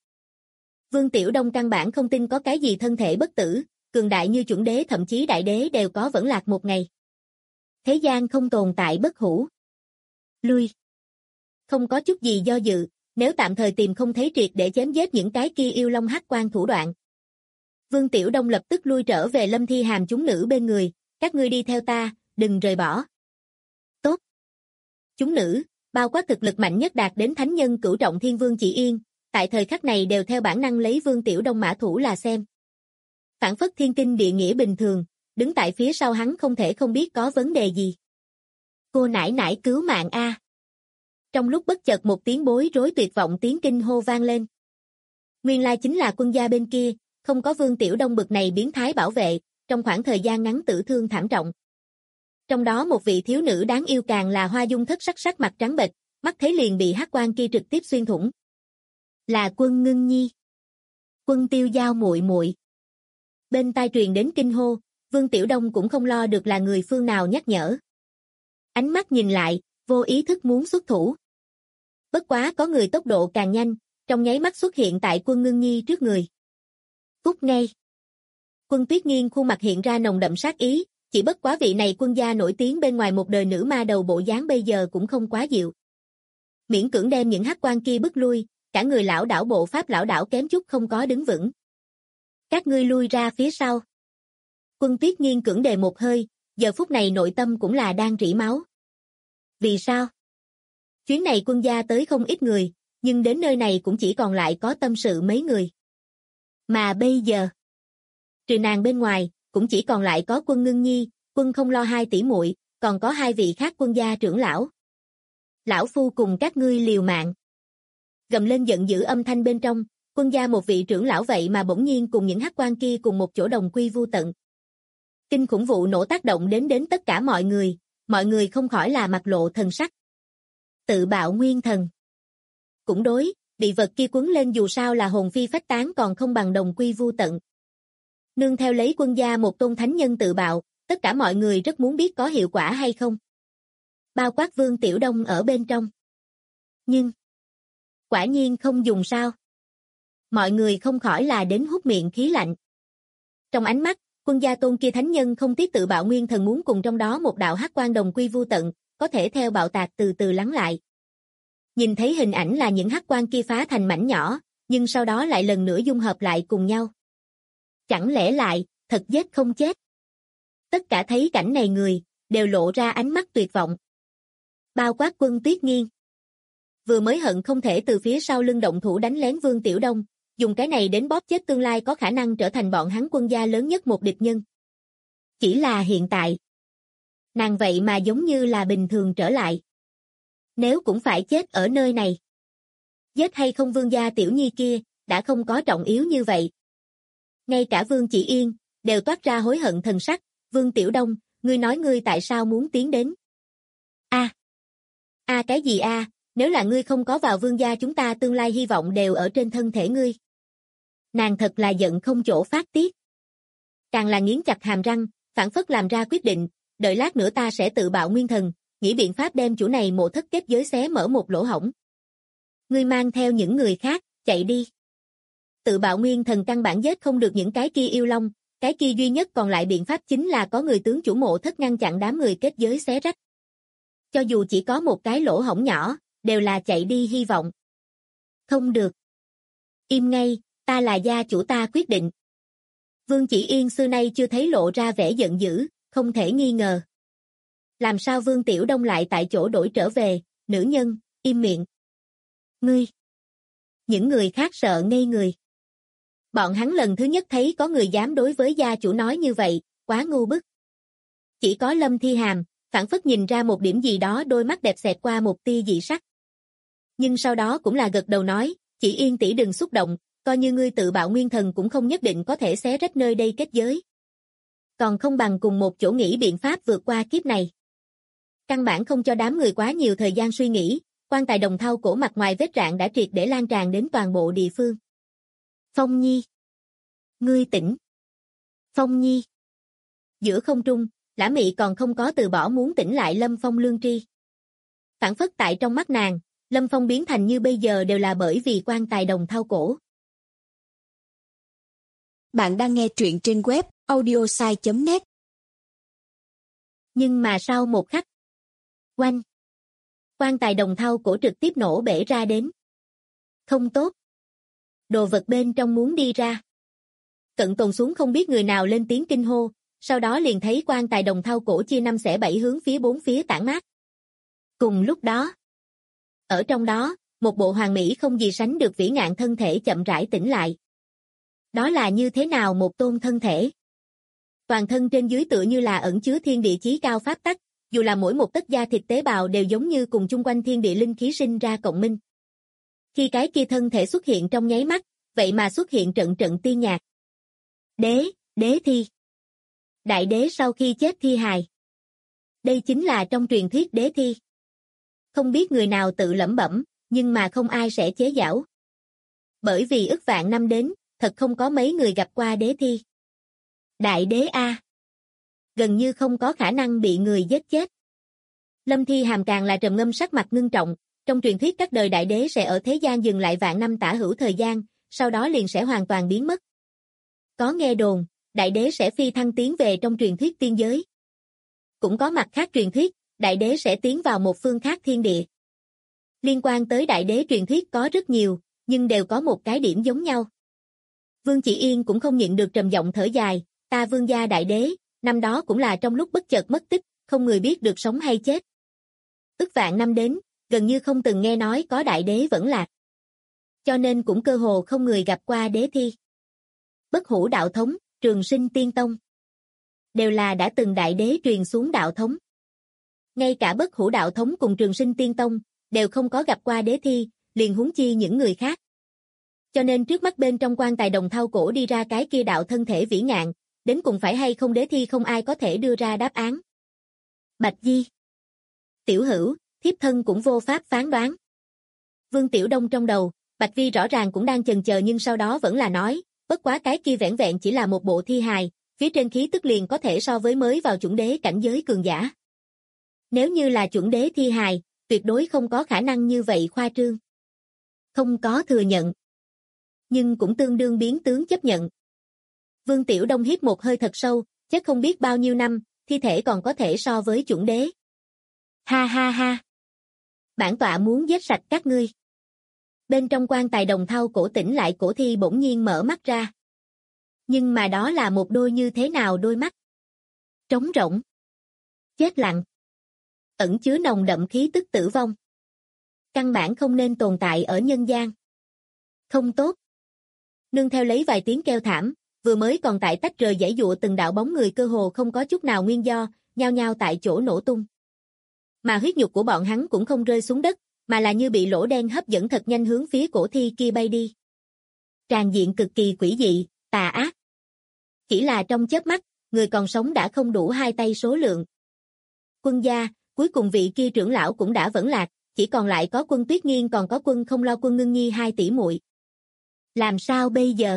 Vương Tiểu Đông căn bản không tin có cái gì thân thể bất tử, cường đại như chuẩn đế thậm chí đại đế đều có vẫn lạc một ngày. Thế gian không tồn tại bất hủ. Lui. Không có chút gì do dự, nếu tạm thời tìm không thấy triệt để chém giết những cái kia yêu long hắc quang thủ đoạn. Vương Tiểu Đông lập tức lui trở về Lâm Thi Hàm chúng nữ bên người, các ngươi đi theo ta, đừng rời bỏ. Tốt. Chúng nữ, bao quát thực lực mạnh nhất đạt đến thánh nhân cửu trọng thiên vương chỉ yên, tại thời khắc này đều theo bản năng lấy Vương Tiểu Đông mã thủ là xem. Phản phất thiên kinh địa nghĩa bình thường, đứng tại phía sau hắn không thể không biết có vấn đề gì. Cô nãi nãi cứu mạng a. Trong lúc bất chợt một tiếng bối rối tuyệt vọng tiếng kinh hô vang lên. Nguyên lai chính là quân gia bên kia, không có Vương Tiểu Đông bực này biến thái bảo vệ, trong khoảng thời gian ngắn tử thương thảm trọng. Trong đó một vị thiếu nữ đáng yêu càng là hoa dung thất sắc sắc mặt trắng bệch, mắt thấy liền bị hắc quang kia trực tiếp xuyên thủng. Là Quân Ngưng Nhi. Quân Tiêu Giao muội muội. Bên tai truyền đến kinh hô, Vương Tiểu Đông cũng không lo được là người phương nào nhắc nhở. Ánh mắt nhìn lại, vô ý thức muốn xuất thủ. Bất quá có người tốc độ càng nhanh, trong nháy mắt xuất hiện tại Quân Ngưng Nhi trước người. Cút ngay. Quân Tuyết Nghiên khuôn mặt hiện ra nồng đậm sát ý, chỉ bất quá vị này quân gia nổi tiếng bên ngoài một đời nữ ma đầu bộ dáng bây giờ cũng không quá dịu. Miễn cưỡng đem những hắc quan kia bức lui, cả người lão đảo bộ pháp lão đảo kém chút không có đứng vững. Các ngươi lui ra phía sau. Quân Tuyết Nghiên cưỡng đề một hơi, giờ phút này nội tâm cũng là đang rỉ máu. Vì sao? Chuyến này quân gia tới không ít người, nhưng đến nơi này cũng chỉ còn lại có tâm sự mấy người. Mà bây giờ, trừ nàng bên ngoài, cũng chỉ còn lại có Quân Ngưng Nhi, Quân Không Lo hai tỷ muội, còn có hai vị khác quân gia trưởng lão. Lão phu cùng các ngươi liều mạng. Gầm lên giận dữ âm thanh bên trong, quân gia một vị trưởng lão vậy mà bỗng nhiên cùng những hắc quan kia cùng một chỗ đồng quy vu tận. Kinh khủng vụ nổ tác động đến tất cả mọi người không khỏi là mặt lộ thần sắc. Tự bạo nguyên thần. Cũng đối, bị vật kia quấn lên dù sao là hồn phi phách tán còn không bằng đồng quy vu tận. Nương theo lấy quân gia một tôn thánh nhân tự bạo, tất cả mọi người rất muốn biết có hiệu quả hay không. Bao quát Vương Tiểu Đông ở bên trong. Nhưng, quả nhiên không dùng sao. Mọi người không khỏi là đến hút miệng khí lạnh. Trong ánh mắt, quân gia tôn kia thánh nhân không tiếc tự bạo nguyên thần muốn cùng trong đó một đạo hắc quan đồng quy vu tận, có thể theo bạo tạc từ từ lắng lại. Nhìn thấy hình ảnh là những hắc quan kia phá thành mảnh nhỏ, nhưng sau đó lại lần nữa dung hợp lại cùng nhau. Chẳng lẽ lại, thật giết không chết? Tất cả thấy cảnh này người, đều lộ ra ánh mắt tuyệt vọng. Bao quát Quân Tuyết Nghiên. Vừa mới hận không thể từ phía sau lưng động thủ đánh lén Vương Tiểu Đông, dùng cái này đến bóp chết tương lai có khả năng trở thành bọn hắn quân gia lớn nhất một địch nhân. Chỉ là hiện tại, nàng vậy mà giống như là bình thường trở lại. Nếu cũng phải chết ở nơi này. Giết hay không Vương gia tiểu nhi kia, đã không có trọng yếu như vậy. Ngay cả Vương Chỉ Yên, đều toát ra hối hận thần sắc. Vương Tiểu Đông, ngươi nói ngươi tại sao muốn tiến đến? Cái gì nếu là ngươi không có vào Vương gia chúng ta tương lai hy vọng đều ở trên thân thể ngươi. Nàng thật là giận không chỗ phát tiết. Càng là nghiến chặt hàm răng, phản phất làm ra quyết định, đợi lát nữa ta sẽ tự bạo nguyên thần, nghĩ biện pháp đem chủ này mộ thất kết giới xé mở một lỗ hổng. Ngươi mang theo những người khác, chạy đi. Tự bạo nguyên thần căn bản giết không được những cái kia yêu long, cái kia duy nhất còn lại biện pháp chính là có người tướng chủ mộ thất ngăn chặn đám người kết giới xé rách. Cho dù chỉ có một cái lỗ hổng nhỏ, đều là chạy đi hy vọng. Không được. Im ngay, ta là gia chủ ta quyết định. Vương Chỉ Yên xưa nay chưa thấy lộ ra vẻ giận dữ, không thể nghi ngờ. Làm sao Vương Tiểu Đông lại tại chỗ đổi trở về, nữ nhân, im miệng. Ngươi. Những người khác sợ ngây người. Bọn hắn lần thứ nhất thấy có người dám đối với gia chủ nói như vậy, quá ngu bức. Chỉ có Lâm Thi Hàm, phản phất nhìn ra một điểm gì đó, đôi mắt đẹp xẹt qua một tia dị sắc. Nhưng sau đó cũng là gật đầu nói, Chỉ Yên tỷ đừng xúc động, coi như ngươi tự bạo nguyên thần cũng không nhất định có thể xé rách nơi đây kết giới. Còn không bằng cùng một chỗ nghĩ biện pháp vượt qua kiếp này. Căn bản không cho đám người quá nhiều thời gian suy nghĩ, quan tài đồng thau cổ mặt ngoài vết rạn đã triệt để lan tràn đến toàn bộ địa phương. Phong Nhi. Ngươi tỉnh. Phong Nhi. Giữa không trung, Lã Mị còn không có từ bỏ muốn tỉnh lại Lâm Phong lương tri. Phản phất tại trong mắt nàng, Lâm Phong biến thành như bây giờ đều là bởi vì quan tài đồng thau cổ. Bạn đang nghe truyện trên web audiosai.net. Nhưng mà sau một khắc, oanh, quan tài đồng thau cổ trực tiếp nổ bể ra đến. Không tốt. Đồ vật bên trong muốn đi ra. Cận tồn xuống không biết người nào lên tiếng kinh hô, sau đó liền thấy quan tài đồng thau cổ chia 5 xẻ 7 hướng phía bốn phía tản mát. Cùng lúc đó, ở trong đó, một bộ hoàn mỹ không gì sánh được vĩ ngạn thân thể chậm rãi tỉnh lại. Đó là như thế nào một tôn thân thể? Toàn thân trên dưới tựa như là ẩn chứa thiên địa chí cao pháp tắc, dù là mỗi một tấc da thịt tế bào đều giống như cùng chung quanh thiên địa linh khí sinh ra cộng minh. Khi cái kia thân thể xuất hiện trong nháy mắt, vậy mà xuất hiện trận trận tiên nhạc. Đế thi. Đại đế sau khi chết thi hài. Đây chính là trong truyền thuyết đế thi. Không biết người nào tự lẩm bẩm, nhưng mà không ai sẽ chế giễu. Bởi vì ức vạn năm đến, thật không có mấy người gặp qua đế thi. Đại đế A. Gần như không có khả năng bị người giết chết. Lâm Thi Hàm càng là trầm ngâm sắc mặt ngưng trọng, trong truyền thuyết các đời đại đế sẽ ở thế gian dừng lại vạn năm tả hữu thời gian, sau đó liền sẽ hoàn toàn biến mất. Có nghe đồn, đại đế sẽ phi thăng tiến về trong truyền thuyết tiên giới. Cũng có mặt khác truyền thuyết, đại đế sẽ tiến vào một phương khác thiên địa. Liên quan tới đại đế truyền thuyết có rất nhiều, nhưng đều có một cái điểm giống nhau. Vương Chỉ Yên cũng không nhịn được trầm giọng thở dài, ta Vương gia đại đế, năm đó cũng là trong lúc bất chợt mất tích, không người biết được sống hay chết. Ức vạn năm đến, gần như không từng nghe nói có đại đế vẫn lạc. Cho nên cũng cơ hồ không người gặp qua đế thi. Bất Hủ đạo thống, Trường Sinh Tiên Tông. Đều là đã từng đại đế truyền xuống đạo thống. Ngay cả Bất Hủ đạo thống cùng Trường Sinh Tiên Tông, đều không có gặp qua đế thi, liền huống chi những người khác. Cho nên trước mắt bên trong quan tài đồng thau cổ đi ra cái kia đạo thân thể vĩ ngạn, đến cùng phải hay không đế thi không ai có thể đưa ra đáp án. Bạch Di. Tiểu Hữu, thiếp thân cũng vô pháp phán đoán. Vương Tiểu Đông trong đầu, Bạch Vi rõ ràng cũng đang chần chờ nhưng sau đó vẫn là nói, bất quá cái kia vẻn vẹn chỉ là một bộ thi hài, phía trên khí tức liền có thể so với mới vào chuẩn đế cảnh giới cường giả. Nếu như là chuẩn đế thi hài, tuyệt đối không có khả năng như vậy khoa trương. Không có thừa nhận. Nhưng cũng tương đương biến tướng chấp nhận. Vương Tiểu Đông hít một hơi thật sâu, chắc không biết bao nhiêu năm, thi thể còn có thể so với chuẩn đế. Ha ha ha. Bản tọa muốn giết sạch các ngươi. Bên trong quan tài đồng thau cổ tỉnh lại, cổ thi bỗng nhiên mở mắt ra. Nhưng mà đó là một đôi như thế nào đôi mắt? Trống rỗng. Chết lặng. Ẩn chứa nồng đậm khí tức tử vong. Căn bản không nên tồn tại ở nhân gian. Không tốt. Nương theo lấy vài tiếng kêu thảm, vừa mới còn tại tách rời giãy giụa từng đạo bóng người cơ hồ không có chút nào nguyên do, nhao nhao tại chỗ nổ tung. Mà huyết nhục của bọn hắn cũng không rơi xuống đất, mà là như bị lỗ đen hấp dẫn thật nhanh hướng phía cổ thi kia bay đi. Tràn diện cực kỳ quỷ dị, tà ác. Chỉ là trong chớp mắt, người còn sống đã không đủ hai tay số lượng. Quân gia, cuối cùng vị kia trưởng lão cũng đã vẫn lạc, chỉ còn lại có Quân Tuyết Nghiên, còn có Quân Không Lo, Quân Ngưng Nhi hai tỷ muội. Làm sao bây giờ?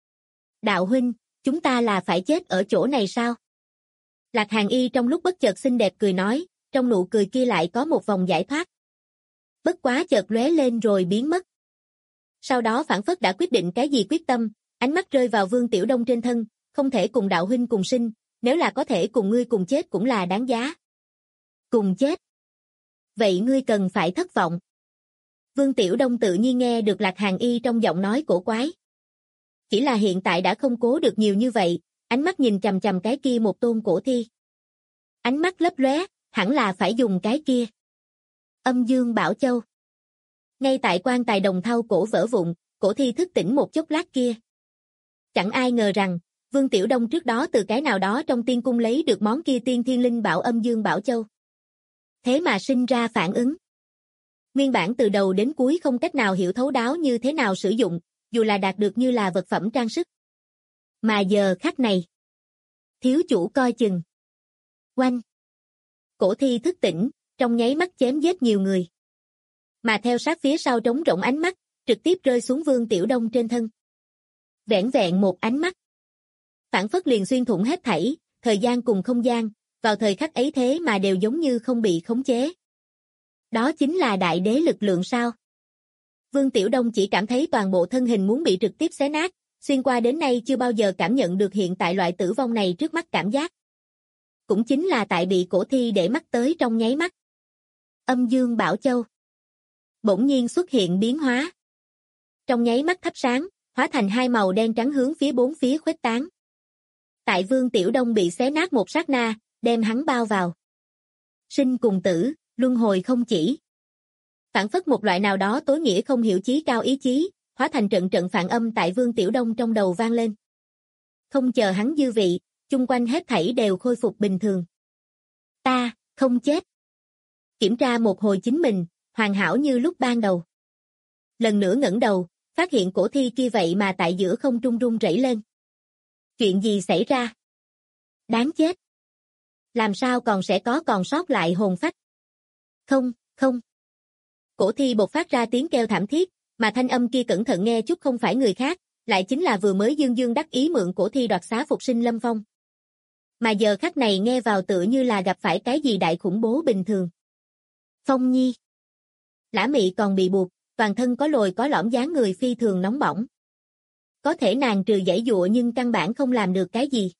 Đạo huynh, chúng ta là phải chết ở chỗ này sao? Lạc Hàn Y trong lúc bất chợt xinh đẹp cười nói, trong nụ cười kia lại có một vòng giải thoát. Bất quá chợt lóe lên rồi biến mất. Sau đó phảng phất đã quyết định cái gì quyết tâm, ánh mắt rơi vào Vương Tiểu Đông trên thân, không thể cùng đạo huynh cùng sinh, nếu là có thể cùng ngươi cùng chết cũng là đáng giá. Cùng chết? Vậy ngươi cần phải thất vọng. Vương Tiểu Đông tự nhiên nghe được Lạc Hàn Y trong giọng nói cổ quái. Chỉ là hiện tại đã không cố được nhiều như vậy, ánh mắt nhìn chằm chằm cái kia một tôn cổ thi. Ánh mắt lấp lóe, hẳn là phải dùng cái kia. Âm Dương Bảo Châu. Ngay tại quan tài đồng thau cổ vỡ vụn, cổ thi thức tỉnh một chốc lát kia. Chẳng ai ngờ rằng, Vương Tiểu Đông trước đó từ cái nào đó trong tiên cung lấy được món kia tiên thiên linh bảo Âm Dương Bảo Châu. Thế mà sinh ra phản ứng. Nguyên bản từ đầu đến cuối không cách nào hiểu thấu đáo như thế nào sử dụng, dù là đạt được như là vật phẩm trang sức. Mà giờ khắc này. Thiếu chủ coi chừng. Oanh. Cổ thi thức tỉnh, trong nháy mắt chém giết nhiều người. Mà theo sát phía sau trống rỗng ánh mắt, trực tiếp rơi xuống Vương Tiểu Đông trên thân. Vẻn vẹn một ánh mắt. Phản phất liền xuyên thủng hết thảy, thời gian cùng không gian, vào thời khắc ấy thế mà đều giống như không bị khống chế. Đó chính là đại đế lực lượng sao? Vương Tiểu Đông chỉ cảm thấy toàn bộ thân hình muốn bị trực tiếp xé nát, xuyên qua đến nay chưa bao giờ cảm nhận được hiện tại loại tử vong này trước mắt cảm giác. Cũng chính là tại bị cổ thi để mắt tới trong nháy mắt. Âm Dương Bảo Châu bỗng nhiên xuất hiện biến hóa. Trong nháy mắt thắp sáng, hóa thành hai màu đen trắng hướng phía bốn phía khuếch tán. Tại Vương Tiểu Đông bị xé nát một sát na, đem hắn bao vào. Sinh cùng tử, luân hồi không chỉ. Phản phất một loại nào đó tối nghĩa không hiểu chí cao ý chí, hóa thành trận trận phản âm tại Vương Tiểu Đông trong đầu vang lên. Không chờ hắn dư vị, chung quanh hết thảy đều khôi phục bình thường. Ta, không chết. Kiểm tra một hồi chính mình, hoàn hảo như lúc ban đầu. Lần nữa ngẩng đầu, phát hiện cổ thi kia vậy mà tại giữa không trung rung rẩy lên. Chuyện gì xảy ra? Đáng chết. Làm sao còn sẽ có còn sót lại hồn phách? Không, không. Cổ thi bộc phát ra tiếng kêu thảm thiết, mà thanh âm kia cẩn thận nghe chút không phải người khác, lại chính là vừa mới dương dương đắc ý mượn cổ thi đoạt xá phục sinh Lâm Phong. Mà giờ khắc này nghe vào tựa như là gặp phải cái gì đại khủng bố bình thường. Phong Nhi. Lã Mị còn bị buộc, toàn thân có lồi có lõm dáng người phi thường nóng bỏng. Có thể nàng trừ giãy giụa nhưng căn bản không làm được cái gì.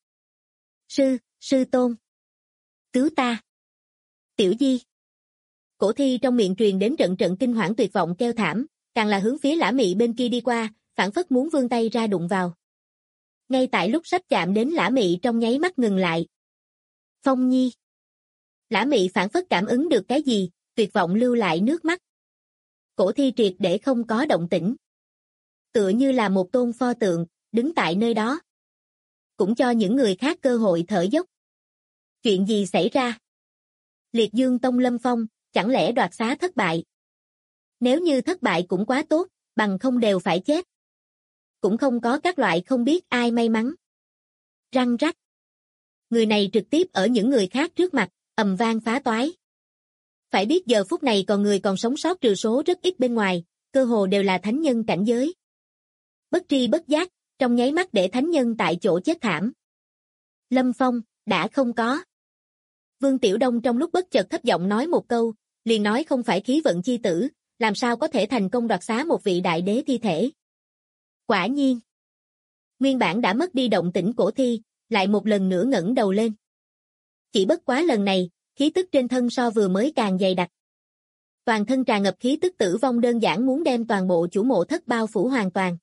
Sư tôn. Cứu ta. Tiểu Di. Cổ thi trong miệng truyền đến trận trận kinh hoảng tuyệt vọng kêu thảm, càng là hướng phía Lã Mị bên kia đi qua, phản phất muốn vươn tay ra đụng vào. Ngay tại lúc sắp chạm đến Lã Mị trong nháy mắt ngừng lại. Phong Nhi. Lã Mị phản phất cảm ứng được cái gì, tuyệt vọng lưu lại nước mắt. Cổ thi triệt để không có động tĩnh. Tựa như là một tôn pho tượng, đứng tại nơi đó. Cũng cho những người khác cơ hội thở dốc. Chuyện gì xảy ra? Liệt Dương Tông Lâm Phong, chẳng lẽ đoạt xá thất bại? Nếu như thất bại cũng quá tốt, bằng không đều phải chết. Cũng không có các loại không biết ai may mắn. Răng rắc. Người này trực tiếp ở những người khác trước mặt, ầm vang phá toái. Phải biết giờ phút này còn người còn sống sót trừ số rất ít bên ngoài, cơ hồ đều là thánh nhân cảnh giới. Bất tri bất giác, trong nháy mắt để thánh nhân tại chỗ chết thảm. Lâm Phong, đã không có. Vương Tiểu Đông trong lúc bất chợt thấp giọng nói một câu, liền nói không phải khí vận chi tử, làm sao có thể thành công đoạt xá một vị đại đế thi thể. Quả nhiên. Nguyên bản đã mất đi động tĩnh cổ thi, lại một lần nữa ngẩng đầu lên. Chỉ bất quá lần này, khí tức trên thân so vừa mới càng dày đặc. toàn thân tràn ngập khí tức tử vong đơn giản muốn đem toàn bộ chủ mộ thất bao phủ hoàn toàn.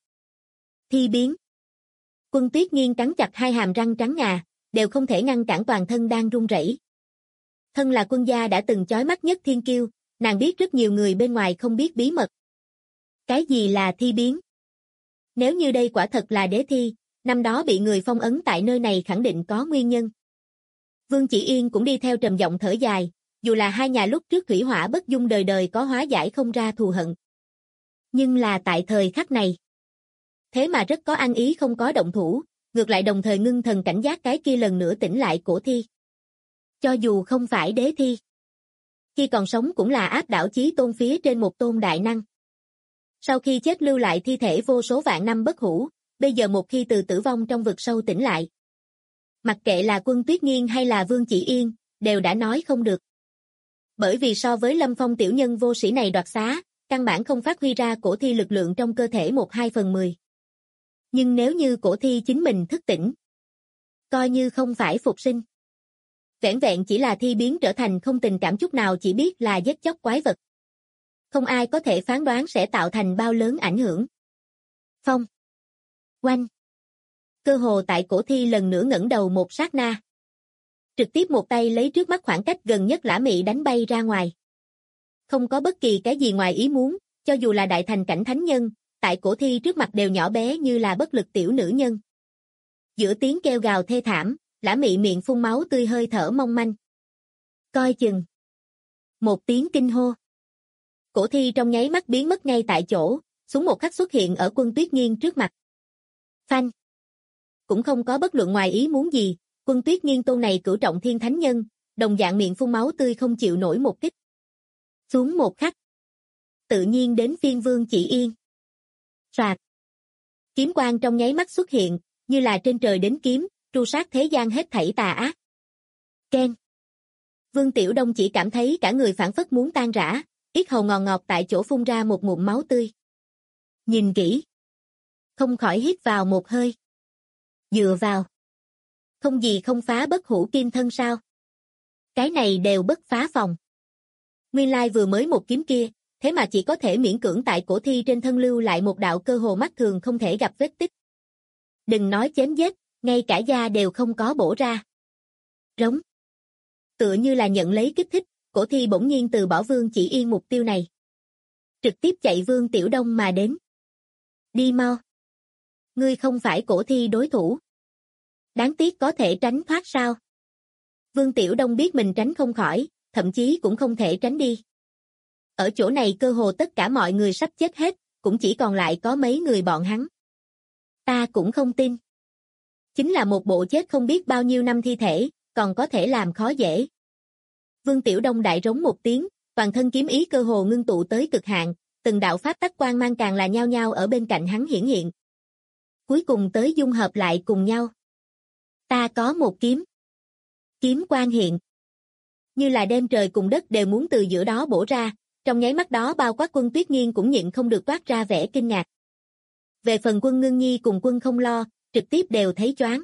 Thi biến. Quân Tuyết Nghiên cắn chặt hai hàm răng trắng ngà, đều không thể ngăn cản toàn thân đang run rẩy. Thân là quân gia đã từng chói mắt nhất thiên kiêu, nàng biết rất nhiều người bên ngoài không biết bí mật. Cái gì là thi biến? Nếu như đây quả thật là đế thi, năm đó bị người phong ấn tại nơi này khẳng định có nguyên nhân. Vương Chỉ Yên cũng đi theo trầm giọng thở dài, dù là hai nhà lúc trước thủy hỏa bất dung đời đời có hóa giải không ra thù hận. Nhưng là tại thời khắc này. Thế mà rất có ăn ý không có động thủ, ngược lại đồng thời ngưng thần cảnh giác cái kia lần nữa tỉnh lại cổ thi. Cho dù không phải đế thi. Khi còn sống cũng là áp đảo chí tôn phía trên một tôn đại năng. Sau khi chết lưu lại thi thể vô số vạn năm bất hủ, bây giờ một khi từ tử vong trong vực sâu tỉnh lại. Mặc kệ là Quân Tuyết Nghiên hay là Vương Chỉ Yên, đều đã nói không được. Bởi vì so với Lâm Phong tiểu nhân vô sĩ này đoạt xá, căn bản không phát huy ra cổ thi lực lượng trong cơ thể 1/2/10. Nhưng nếu như cổ thi chính mình thức tỉnh, coi như không phải phục sinh. Vẻn vẹn chỉ là thi biến trở thành không tình cảm chút nào chỉ biết là giết chóc quái vật. Không ai có thể phán đoán sẽ tạo thành bao lớn ảnh hưởng. Phong. Oanh. Cơ hồ tại cổ thi lần nữa ngẩng đầu một sát na. Trực tiếp một tay lấy trước mắt khoảng cách gần nhất Lã Mị đánh bay ra ngoài. Không có bất kỳ cái gì ngoài ý muốn, cho dù là đại thành cảnh thánh nhân, tại cổ thi trước mặt đều nhỏ bé như là bất lực tiểu nữ nhân. Giữa tiếng kêu gào thê thảm, Lã Mị miệng phun máu tươi hơi thở mong manh. Coi chừng. Một tiếng kinh hô. Cổ thi trong nháy mắt biến mất ngay tại chỗ, xuống một khắc xuất hiện ở Quân Tuyết Nghiên trước mặt. Phanh. Cũng không có bất luận ngoài ý muốn gì, Quân Tuyết Nghiên tôn này cửu trọng thiên thánh nhân, đồng dạng miệng phun máu tươi không chịu nổi một kích. Xuống một khắc. Tự nhiên đến phiên Vương Chỉ Yên. Soạt. Kiếm quang trong nháy mắt xuất hiện, như là trên trời đến kiếm, tru sát thế gian hết thảy tà ác. Ken. Vương Tiểu Đông chỉ cảm thấy cả người phảng phất muốn tan rã, yết hầu ngọt ngọt tại chỗ phun ra một ngụm máu tươi. Nhìn kỹ. Không khỏi hít vào một hơi. Dựa vào. Không gì không phá bất hủ kim thân sao? Cái này đều bất phá phòng. Nguyên lai vừa mới một kiếm kia, thế mà chỉ có thể miễn cưỡng tại cổ thi trên thân lưu lại một đạo cơ hồ mắt thường không thể gặp vết tích. Đừng nói chém giết, ngay cả da đều không có bổ ra. Rống. Tựa như là nhận lấy kích thích, cổ thi bỗng nhiên từ bỏ Vương Chỉ Yên mục tiêu này. Trực tiếp chạy Vương Tiểu Đông mà đến. Đi mau. Ngươi không phải cổ thi đối thủ. Đáng tiếc có thể tránh thoát sao? Vương Tiểu Đông biết mình tránh không khỏi, thậm chí cũng không thể tránh đi. Ở chỗ này cơ hồ tất cả mọi người sắp chết hết, cũng chỉ còn lại có mấy người bọn hắn. Ta cũng không tin. Chính là một bộ chết không biết bao nhiêu năm thi thể, còn có thể làm khó dễ. Vương Tiểu Đông đại rống một tiếng, toàn thân kiếm ý cơ hồ ngưng tụ tới cực hạn, từng đạo pháp tắc quang mang càng là nhao nhao ở bên cạnh hắn hiển hiện. Cuối cùng tới dung hợp lại cùng nhau. Ta có một kiếm. Kiếm quang hiện. Như là đêm trời cùng đất đều muốn từ giữa đó bổ ra, trong nháy mắt đó bao quát Quân Tuyết Nghiên cũng nhịn không được toát ra vẻ kinh ngạc. Về phần Quân Ngưng Nhi cùng Quân Không Lo, trực tiếp đều thấy choáng.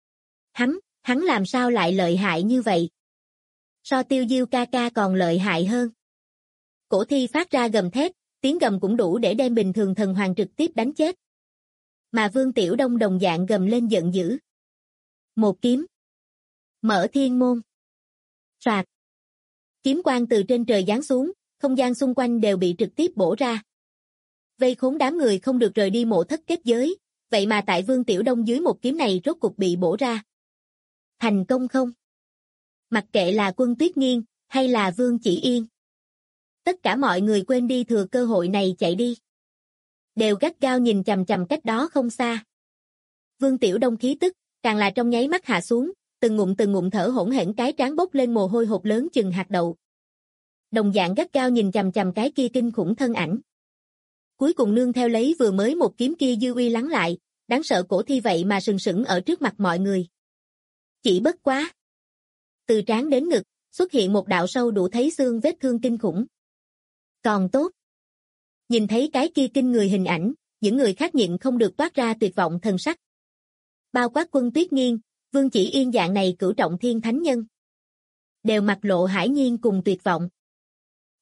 Hắn làm sao lại lợi hại như vậy? So Tiêu Diêu ca ca còn lợi hại hơn. Cổ thi phát ra gầm thét, tiếng gầm cũng đủ để đem bình thường thần hoàng trực tiếp đánh chết. Mà Vương Tiểu Đông đồng dạng gầm lên giận dữ. Một kiếm. Mở thiên môn. Soạt. Kiếm quang từ trên trời giáng xuống, không gian xung quanh đều bị trực tiếp bổ ra. Vây khốn đám người không được rời đi mộ thất kết giới, vậy mà tại Vương Tiểu Đông dưới một kiếm này rốt cục bị bổ ra. Thành công không? Mặc kệ là Quân Tuyết Nghiên, hay là Vương Chỉ Yên. Tất cả mọi người quên đi thừa cơ hội này chạy đi. Đều gắt gao nhìn chằm chằm cách đó không xa. Vương Tiểu Đông khí tức, càng là trong nháy mắt hạ xuống, từng ngụm thở hỗn hển cái trán bốc lên mồ hôi hột lớn chừng hạt đậu. Đồng dạng gắt gao nhìn chằm chằm cái kia kinh khủng thân ảnh. Cuối cùng nương theo lấy vừa mới một kiếm kia dư uy lắng lại, đáng sợ cổ thi vậy mà sừng sững ở trước mặt mọi người. Chỉ bất quá. Từ trán đến ngực, xuất hiện một đạo sâu đủ thấy xương vết thương kinh khủng. Còn tốt. Nhìn thấy cái kia kinh người hình ảnh, những người khác nhịn không được toát ra tuyệt vọng thần sắc. Bao quát Quân Tuyết Nghiên, Vương Chỉ Yên dạng này cửu trọng thiên thánh nhân. Đều mặt lộ hãi nhiên cùng tuyệt vọng.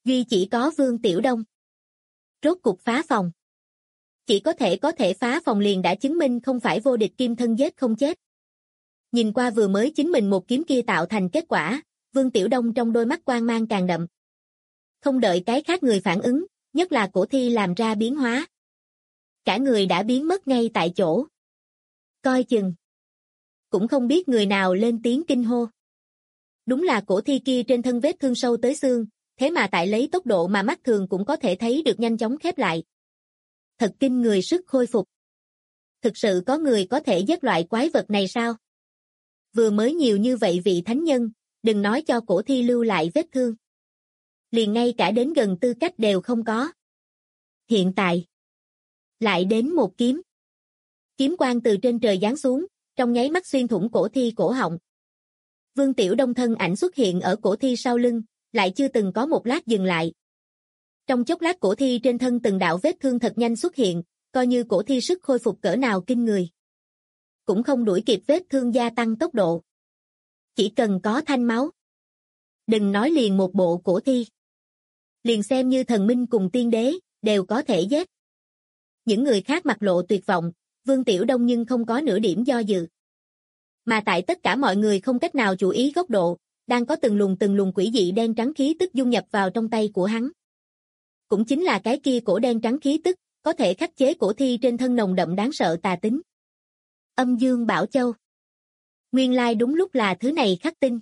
Duy chỉ có Vương Tiểu Đông. Rốt cục phá phòng. Chỉ có thể phá phòng liền đã chứng minh không phải vô địch kim thân giết không chết. Nhìn qua vừa mới chính mình một kiếm kia tạo thành kết quả, Vương Tiểu Đông trong đôi mắt quang mang càng đậm. Không đợi cái khác người phản ứng, nhất là Cổ Thi làm ra biến hóa. Cả người đã biến mất ngay tại chỗ. Coi chừng. Cũng không biết người nào lên tiếng kinh hô. Đúng là Cổ Thi kia trên thân vết thương sâu tới xương, thế mà tại lấy tốc độ mà mắt thường cũng có thể thấy được nhanh chóng khép lại. Thật kinh người sức khôi phục. Thực sự có người có thể giết loại quái vật này sao? Vừa mới nhiều như vậy vị thánh nhân, đừng nói cho Cổ Thi lưu lại vết thương. Liền ngay cả đến gần tư cách đều không có. Hiện tại, lại đến một kiếm. Kiếm quang từ trên trời giáng xuống, trong nháy mắt xuyên thủng Cổ Thi cổ họng. Vương Tiểu Đông thân ảnh xuất hiện ở Cổ Thi sau lưng, lại chưa từng có một lát dừng lại. Trong chốc lát Cổ Thi trên thân từng đạo vết thương thật nhanh xuất hiện, coi như Cổ Thi sức khôi phục cỡ nào kinh người. Cũng không đuổi kịp vết thương gia tăng tốc độ. Chỉ cần có thanh máu. Đừng nói liền một bộ Cổ Thi. Liền xem như thần minh cùng tiên đế, đều có thể giết. Những người khác mặt lộ tuyệt vọng, Vương Tiểu Đông nhưng không có nửa điểm do dự. Mà tại tất cả mọi người không cách nào chú ý góc độ, đang có từng luồng quỷ dị đen trắng khí tức dung nhập vào trong tay của hắn. Cũng chính là cái kia cổ đen trắng khí tức, có thể khắc chế Cổ Thi trên thân nồng đậm đáng sợ tà tính. Âm Dương Bảo Châu. Nguyên lai đúng lúc là thứ này khắc tinh.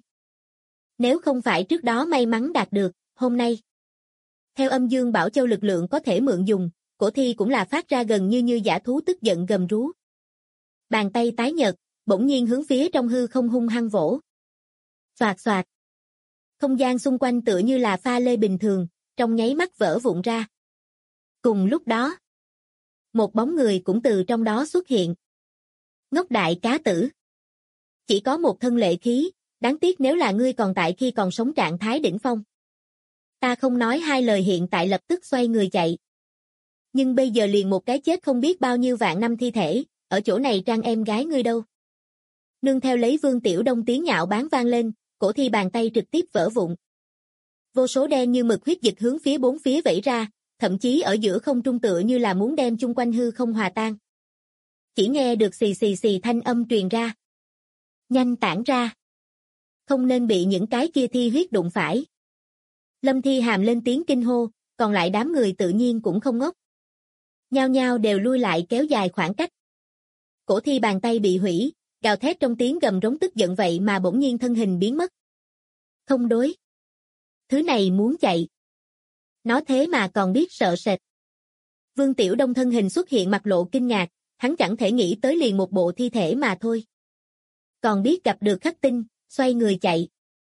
Nếu không phải trước đó may mắn đạt được, hôm nay. Theo Âm Dương Bảo Châu lực lượng có thể mượn dùng, Cổ Thi cũng là phát ra gần như dã thú tức giận gầm rú. Bàn tay tái nhợt, bỗng nhiên hướng phía trong hư không hung hăng vỗ. Xoạt xoạt. Không gian xung quanh tựa như là pha lê bình thường, trong nháy mắt vỡ vụn ra. Cùng lúc đó, một bóng người cũng từ trong đó xuất hiện. Ngốc đại cá tử. Chỉ có một thân lệ khí, đáng tiếc nếu là ngươi còn tại khi còn sống trạng thái đỉnh phong. Ta không nói hai lời hiện tại lập tức xoay người chạy. Nhưng bây giờ liền một cái chết không biết bao nhiêu vạn năm thi thể, ở chỗ này trang em gái ngươi đâu. Nương theo lấy Vương Tiểu Đông tiếng nhạo báng vang lên, Cổ Thi bàn tay trực tiếp vỡ vụn. Vô số đen như mực huyết dịch hướng phía bốn phía vẩy ra, thậm chí ở giữa không trung tựa như là muốn đem chung quanh hư không hòa tan. Chỉ nghe được xì xì xì thanh âm truyền ra. Nhanh tản ra. Không nên bị những cái kia thi huyết đụng phải. Lâm Thi Hàm lên tiếng kinh hô, còn lại đám người tự nhiên cũng không ngốc. Nhao nhao đều lui lại kéo dài khoảng cách. Cổ Thi bàn tay bị hủy, gào thét trong tiếng gầm rống tức giận vậy mà bỗng nhiên thân hình biến mất. Không đối. Thứ này muốn chạy. Nó thế mà còn biết sợ sệt. Vương Tiểu Đông thân hình xuất hiện mặt lộ kinh ngạc, hắn chẳng thể nghĩ tới liền một bộ thi thể mà thôi. Còn biết gặp được khắc tinh, xoay người chạy.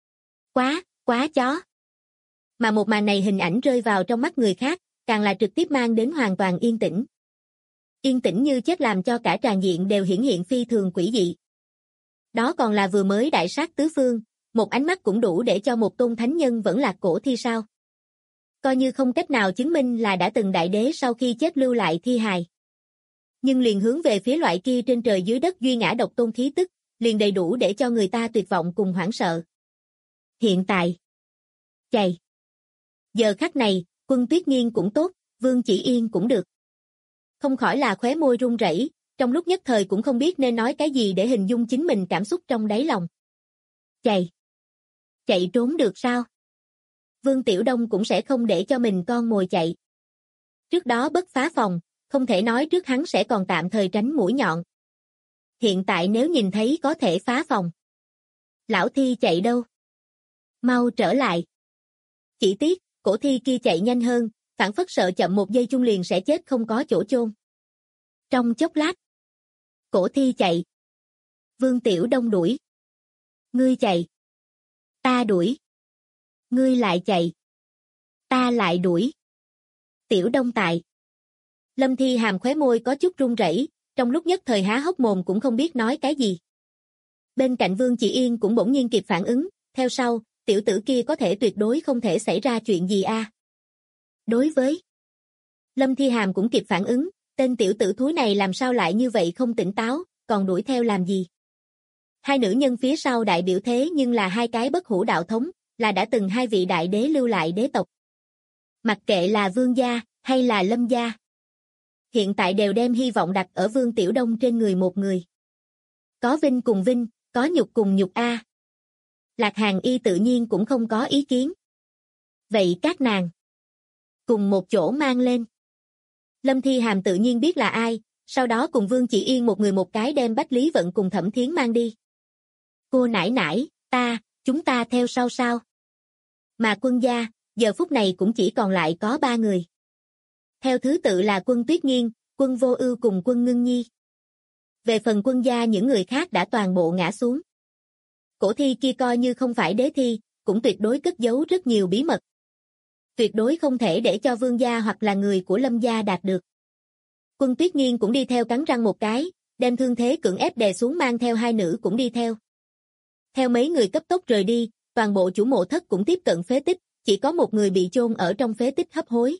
Quá chó. Mà một màn này hình ảnh rơi vào trong mắt người khác, càng là trực tiếp mang đến hoàn toàn yên tĩnh. Yên tĩnh như chết làm cho cả tràng diện đều hiển hiện phi thường quỷ dị. Đó còn là vừa mới đại sát tứ phương, một ánh mắt cũng đủ để cho một tôn thánh nhân vẫn lạc Cổ Thi sao. Coi như không cách nào chứng minh là đã từng đại đế sau khi chết lưu lại thi hài. Nhưng liền hướng về phía loại kia trên trời dưới đất duy ngã độc tôn khí tức, liền đầy đủ để cho người ta tuyệt vọng cùng hoảng sợ. Hiện tại. Chạy. Giờ khắc này, Quân Tuyết Nghiên cũng tốt, Vương Chỉ Yên cũng được. Không khỏi là khóe môi run rẩy, trong lúc nhất thời cũng không biết nên nói cái gì để hình dung chính mình cảm xúc trong đáy lòng. Chạy. Chạy trốn được sao? Vương Tiểu Đông cũng sẽ không để cho mình con mồi chạy. Trước đó bất phá phòng, không thể nói trước hắn sẽ còn tạm thời tránh mũi nhọn. Hiện tại nếu nhìn thấy có thể phá phòng. Lão Thi chạy đâu? Mau trở lại. Chỉ tiếc, Cổ Thi kia chạy nhanh hơn, phảng phất sợ chậm một giây chung liền sẽ chết không có chỗ chôn. Trong chốc lát, Cổ Thi chạy. Vương Tiểu Đông đuổi. Ngươi chạy. Ta đuổi. Ngươi lại chạy. Ta lại đuổi. Tiểu Đông tại. Lâm Thi Hàm khóe môi có chút run rẩy, trong lúc nhất thời há hốc mồm cũng không biết nói cái gì. Bên cạnh Vương Chỉ Yên cũng bỗng nhiên kịp phản ứng, theo sau, tiểu tử kia có thể tuyệt đối không thể xảy ra chuyện gì a. Đối với Lâm Thi Hàm cũng kịp phản ứng, tên tiểu tử thúi này làm sao lại như vậy không tỉnh táo, còn đuổi theo làm gì. Hai nữ nhân phía sau đại biểu thế nhưng là hai cái bất hủ đạo thống, là đã từng hai vị đại đế lưu lại đế tộc. Mặc kệ là Vương gia, hay là Lâm gia. Hiện tại đều đem hy vọng đặt ở Vương Tiểu Đông trên người một người. Có vinh cùng vinh, có nhục cùng nhục a. Lạc Hàn Y tự nhiên cũng không có ý kiến. Vậy các nàng cùng một chỗ mang lên. Lâm Thi Hàm tự nhiên biết là ai, sau đó cùng Vương Chỉ Yên một người một cái đem Bách Lý Vận cùng Thẩm Thiến mang đi. Cô nãi nãi, chúng ta theo sau sao? Mà Quân gia, giờ phút này cũng chỉ còn lại có 3 người. Theo thứ tự là Quân Tuyết Nghiên, Quân Vô Ưu cùng Quân Ngưng Nhi. Về phần Quân gia những người khác đã toàn bộ ngã xuống. Cổ thi kia coi như không phải đế thi, cũng tuyệt đối cất giấu rất nhiều bí mật. Tuyệt đối không thể để cho Vương gia hoặc là người của Lâm gia đạt được. Quân Tuyết Nghiên cũng đi theo cắn răng một cái, đem thương thế cưỡng ép đè xuống mang theo 2 nữ cũng đi theo. Theo mấy người cấp tốc rời đi, toàn bộ chủ mộ thất cũng tiếp cận phế tích, chỉ có một người bị chôn ở trong phế tích hấp hối.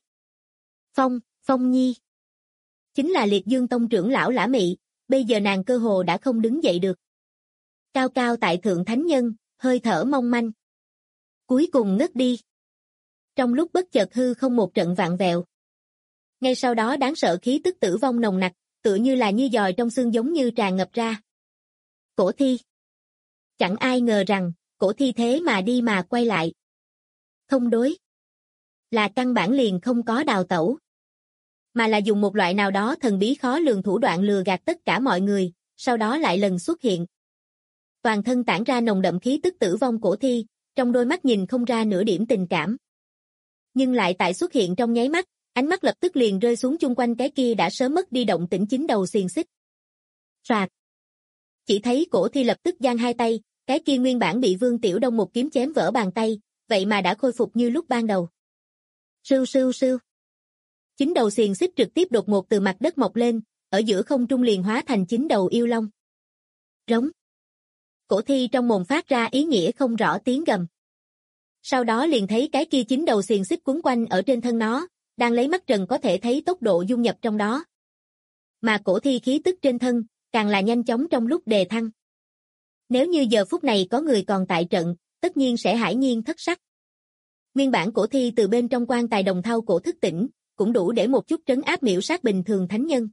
Phong Nhi. Chính là Liệt Dương Tông trưởng lão Lã Mị, bây giờ nàng cơ hồ đã không đứng dậy được. Cao cao tại thượng thánh nhân, hơi thở mong manh. Cuối cùng ngất đi. Trong lúc bất chợt hư không một trận vạn vẹo. Ngay sau đó đáng sợ khí tức tử vong nồng nặc, tựa như là như giòi trong xương giống như tràn ngập ra. Cổ thi. Chẳng ai ngờ rằng, cổ thi thế mà đi mà quay lại. Không đối. Là căn bản liền không có đào tẩu. Mà là dùng một loại nào đó thần bí khó lường thủ đoạn lừa gạt tất cả mọi người, sau đó lại lần xuất hiện. Toàn thân tản ra nồng đậm khí tức tử vong cổ thi, trong đôi mắt nhìn không ra nửa điểm tình cảm. Nhưng lại tại xuất hiện trong nháy mắt, ánh mắt lập tức liền rơi xuống chung quanh cái kia đã sớm mất đi động tĩnh chính đầu xiềng xích. Soạt. Chỉ thấy cổ thi lập tức giang 2 tay, cái kia nguyên bản bị Vương Tiểu Đông một kiếm chém vỡ bàn tay, vậy mà đã khôi phục như lúc ban đầu. Sưu sưu sưu. Chính đầu xiềng xích trực tiếp đột ngột từ mặt đất mọc lên, ở giữa không trung liền hóa thành chính đầu yêu long. Rống. Cổ thi trong mồm phát ra ý nghĩa không rõ tiếng gầm. Sau đó liền thấy cái kia chính đầu xiềng xích quấn quanh ở trên thân nó, đang lấy mắt trần có thể thấy tốc độ dung nhập trong đó. Mà cổ thi khí tức trên thân, càng là nhanh chóng trong lúc đề thăng. Nếu như giờ phút này có người còn tại trận, tất nhiên sẽ hãi nhiên thất sắc. Nguyên bản cổ thi từ bên trong quan tài đồng thau cổ thức tỉnh, cũng đủ để một chút trấn áp miểu sát bình thường thánh nhân.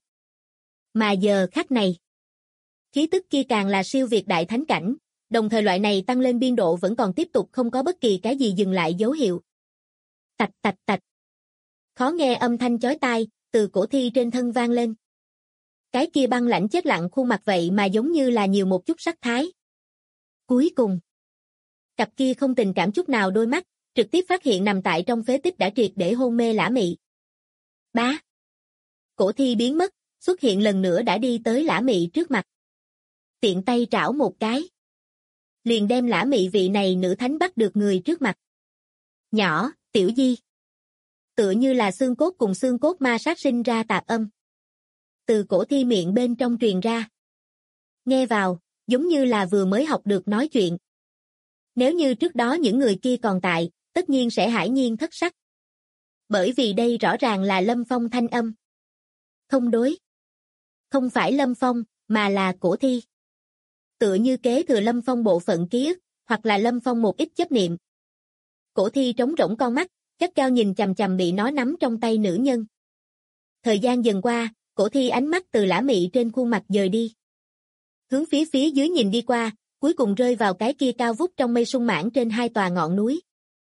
Mà giờ khắc này, khí tức kia càng là siêu việt đại thánh cảnh, đồng thời loại này tăng lên biên độ vẫn còn tiếp tục không có bất kỳ cái gì dừng lại dấu hiệu. Tạch tạch tạch. Khó nghe âm thanh chói tai, từ cổ thi trên thân vang lên. Cái kia băng lãnh chết lặng khuôn mặt vậy mà giống như là nhiều một chút sắc thái. Cuối cùng, cặp kia không tình cảm chút nào đôi mắt, trực tiếp phát hiện nằm tại trong phế tích đã triệt để hôn mê Lã Mị. Bá. Cổ thi biến mất, xuất hiện lần nữa đã đi tới Lã Mị trước mặt. Tiện tay trảo một cái. Liền đem Lã Mị vị này nữ thánh bắt được người trước mặt. Nhỏ, tiểu di. Tựa như là xương cốt cùng xương cốt ma sát sinh ra tạp âm. Từ cổ thi miệng bên trong truyền ra. Nghe vào, giống như là vừa mới học được nói chuyện. Nếu như trước đó những người kia còn tại, tất nhiên sẽ hãi nhiên thất sắc. Bởi vì đây rõ ràng là Lâm Phong thanh âm. Không đối. Không phải Lâm Phong, mà là cổ thi. Tựa như kế thừa Lâm Phong bộ phận ký ức, hoặc là Lâm Phong một ít chấp niệm. Cổ thi trống rỗng con mắt, gắt gao nhìn chằm chằm bị nó nắm trong tay nữ nhân. Thời gian dần qua, cổ thi ánh mắt từ Lã Mị trên khuôn mặt dời đi. Hướng phía dưới nhìn đi qua, cuối cùng rơi vào cái kia cao vút trong mây sung mãn trên 2 tòa ngọn núi.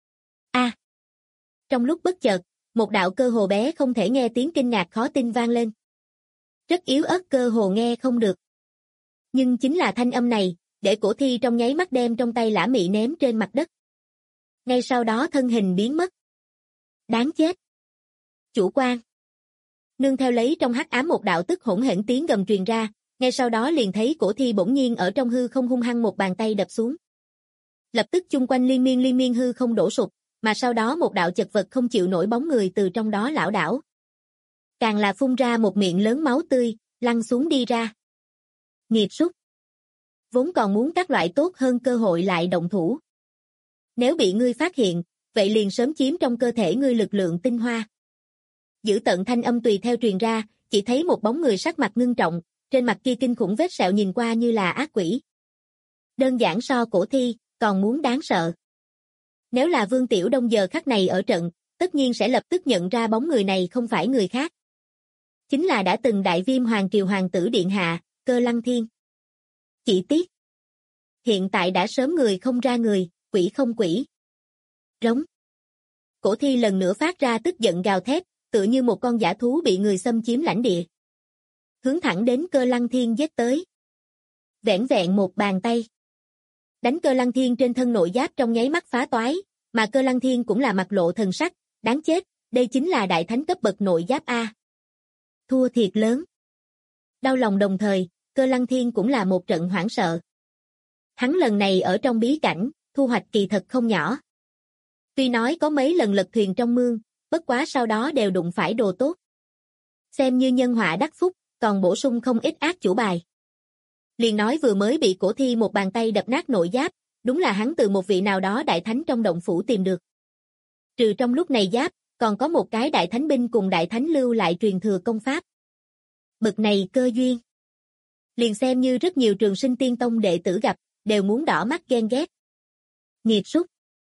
A. Trong lúc bất chợt, một đạo cơ hồ bé không thể nghe tiếng kinh ngạc khó tin vang lên. Rất yếu ớt cơ hồ nghe không được. Nhưng chính là thanh âm này, để cổ thi trong nháy mắt đem trong tay Lã Mị ném trên mặt đất. Ngay sau đó thân hình biến mất. Đáng chết. Chủ quan. Nương theo lấy trong hắc ám một đạo tức hỗn hển tiếng gầm truyền ra, ngay sau đó liền thấy cổ thi bỗng nhiên ở trong hư không hung hăng một bàn tay đập xuống. Lập tức chung quanh liên miên hư không đổ sụp, mà sau đó một đạo chật vật không chịu nổi bóng người từ trong đó lảo đảo. Càng là phun ra một miệng lớn máu tươi, lăn xuống đi ra. Nghiệp súc. Vốn còn muốn các loại tốt hơn cơ hội lại động thủ. Nếu bị ngươi phát hiện, vậy liền sớm chiếm trong cơ thể ngươi lực lượng tinh hoa. Giữ tận thanh âm tùy theo truyền ra, chỉ thấy một bóng người sắc mặt ngưng trọng, trên mặt kia kinh khủng vết sẹo nhìn qua như là ác quỷ. Đơn giản so cổ thi, còn muốn đáng sợ. Nếu là Vương Tiểu Đông giờ khắc này ở trận, tất nhiên sẽ lập tức nhận ra bóng người này không phải người khác. Chính là đã từng Đại Viêm Hoàng Triều Hoàng tử Điện Hạ, Cơ Lăng Thiên. Chỉ tiếc. Hiện tại đã sớm người không ra người, quỷ không quỷ. Rống. Cổ thi lần nữa phát ra tức giận gào thét, tựa như một con dã thú bị người xâm chiếm lãnh địa. Hướng thẳng đến Cơ Lăng Thiên giết tới. Vẻn vẹn một bàn tay. Đánh Cơ Lăng Thiên trên thân nội giáp trong nháy mắt phá toái, mà Cơ Lăng Thiên cũng là mặt lộ thần sắc, đáng chết, đây chính là đại thánh cấp bậc nội giáp A. Thua thiệt lớn. Đau lòng đồng thời, Cơ Lăng Thiên cũng là một trận hoảng sợ. Hắn lần này ở trong bí cảnh, thu hoạch kỳ thật không nhỏ. Tuy nói có mấy lần lật thuyền trong mương, bất quá sau đó đều đụng phải đồ tốt. Xem như nhân họa đắc phúc, còn bổ sung không ít ác chủ bài. Liền nói vừa mới bị cổ thi một bàn tay đập nát nội giáp, đúng là hắn từ một vị nào đó đại thánh trong động phủ tìm được. Trừ trong lúc này giáp, còn có một cái đại thánh binh cùng đại thánh lưu lại truyền thừa công pháp. Bực này cơ duyên. Liền xem như rất nhiều trường sinh tiên tông đệ tử gặp, đều muốn đỏ mắt ghen ghét. Nghiệt súc.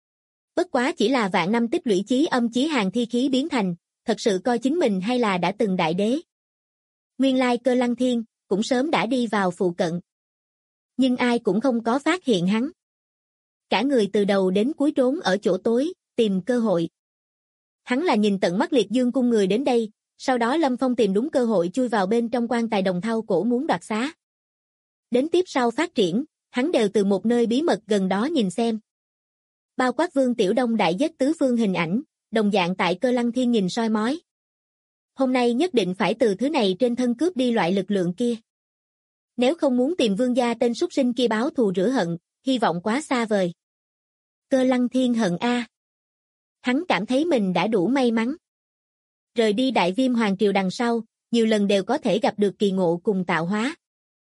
Bất quá chỉ là vạn năm tích lũy chí âm chí hàng thi khí biến thành, thật sự coi chính mình hay là đã từng đại đế. Nguyên lai Cơ Lăng Thiên, cũng sớm đã đi vào phụ cận. Nhưng ai cũng không có phát hiện hắn. Cả người từ đầu đến cuối trốn ở chỗ tối, tìm cơ hội. Hắn là nhìn tận mắt Liệt Dương cung người đến đây, sau đó Lâm Phong tìm đúng cơ hội chui vào bên trong quan tài đồng thau cổ muốn đoạt xá. Đến tiếp sau phát triển, hắn đều từ một nơi bí mật gần đó nhìn xem. Bao quát Vương Tiểu Đông đại giết tứ phương hình ảnh, đồng dạng tại Cơ Lăng Thiên nhìn soi mói. Hôm nay nhất định phải từ thứ này trên thân cướp đi loại lực lượng kia. Nếu không muốn tìm vương gia tên súc sinh kia báo thù rửa hận, hy vọng quá xa vời. Cơ Lăng Thiên hận A. Hắn cảm thấy mình đã đủ may mắn. Rời đi Đại Viêm Hoàng Triều đằng sau, nhiều lần đều có thể gặp được kỳ ngộ cùng tạo hóa.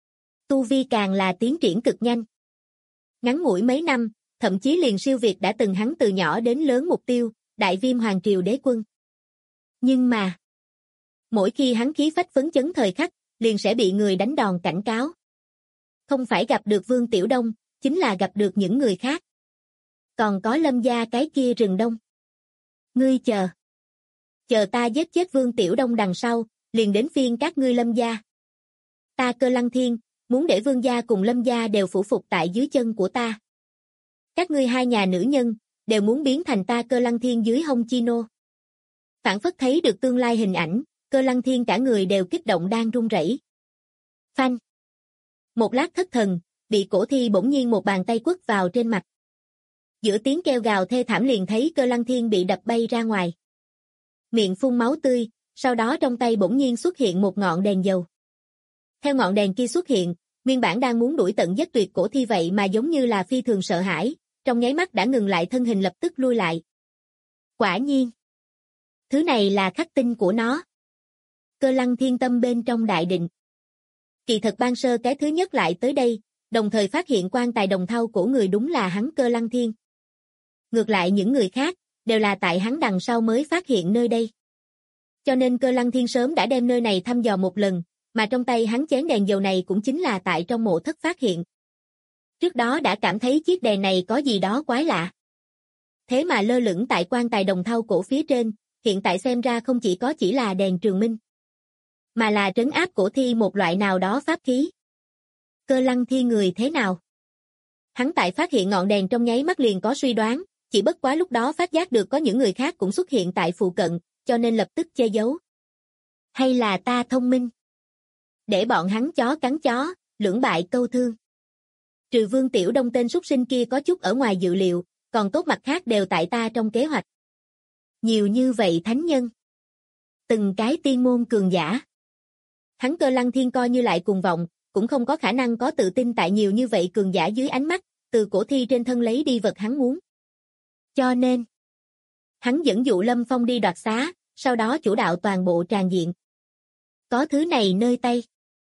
Tu vi càng là tiến triển cực nhanh. Ngắn ngủi mấy năm, thậm chí liền siêu việt đã từng hắn từ nhỏ đến lớn mục tiêu, Đại Viêm Hoàng Triều đế quân. Nhưng mà, mỗi khi hắn khí phách phấn chấn thời khắc, liền sẽ bị người đánh đòn cảnh cáo. Không phải gặp được Vương Tiểu Đông, chính là gặp được những người khác. Còn có Lâm gia cái kia rừng đông. Ngươi chờ. Chờ ta giết chết Vương Tiểu Đông đằng sau, liền đến phiên các ngươi Lâm gia. Ta Cơ Lăng Thiên, muốn để Vương gia cùng Lâm gia đều phủ phục tại dưới chân của ta. Các ngươi hai nhà nữ nhân, đều muốn biến thành ta Cơ Lăng Thiên dưới hông chi nô. Phản phất thấy được tương lai hình ảnh, Cơ Lăng Thiên cả người đều kích động đang run rẩy. Phanh. Một lát thất thần, bị cổ thi bỗng nhiên một bàn tay quất vào trên mặt. Giữa tiếng kêu gào thê thảm liền thấy Cơ Lăng Thiên bị đập bay ra ngoài. Miệng phun máu tươi, sau đó trong tay bỗng nhiên xuất hiện một ngọn đèn dầu. Theo ngọn đèn kia xuất hiện, nguyên bản đang muốn đuổi tận giết tuyệt cổ thi vậy mà giống như là phi thường sợ hãi, trong nháy mắt đã ngừng lại thân hình lập tức lui lại. Quả nhiên. Thứ này là khắc tinh của nó. Cơ Lăng Thiên tâm bên trong đại định. Kỳ thật ban sơ cái thứ nhất lại tới đây, đồng thời phát hiện quan tài đồng thau của người đúng là hắn Cơ Lăng Thiên. Ngược lại những người khác, đều là tại hắn đằng sau mới phát hiện nơi đây. Cho nên Cơ Lăng Thiên sớm đã đem nơi này thăm dò một lần, mà trong tay hắn chén đèn dầu này cũng chính là tại trong mộ thất phát hiện. Trước đó đã cảm thấy chiếc đèn này có gì đó quái lạ. Thế mà lơ lửng tại quan tài đồng thau cổ phía trên, hiện tại xem ra không chỉ là đèn trường minh, mà là trấn áp cổ thi một loại nào đó pháp khí. Cơ Lăng Thiên người thế nào? Hắn tại phát hiện ngọn đèn trong nháy mắt liền có suy đoán, chỉ bất quá lúc đó phát giác được có những người khác cũng xuất hiện tại phụ cận, cho nên lập tức che giấu. Hay là ta thông minh? Để bọn hắn chó cắn chó, lưỡng bại câu thương. Trừ Vương Tiểu Đông tên súc sinh kia có chút ở ngoài dự liệu, còn tốt mặt khác đều tại ta trong kế hoạch. Nhiều như vậy thánh nhân. Từng cái tiên môn cường giả. Hắn Cơ Lăng Thiên coi như lại cùng vọng, cũng không có khả năng có tự tin tại nhiều như vậy cường giả dưới ánh mắt, từ cổ thi trên thân lấy đi vật hắn muốn. Cho nên, hắn dẫn dụ Lâm Phong đi đoạt xá, sau đó chủ đạo toàn bộ tràng diện. Có thứ này nơi tay.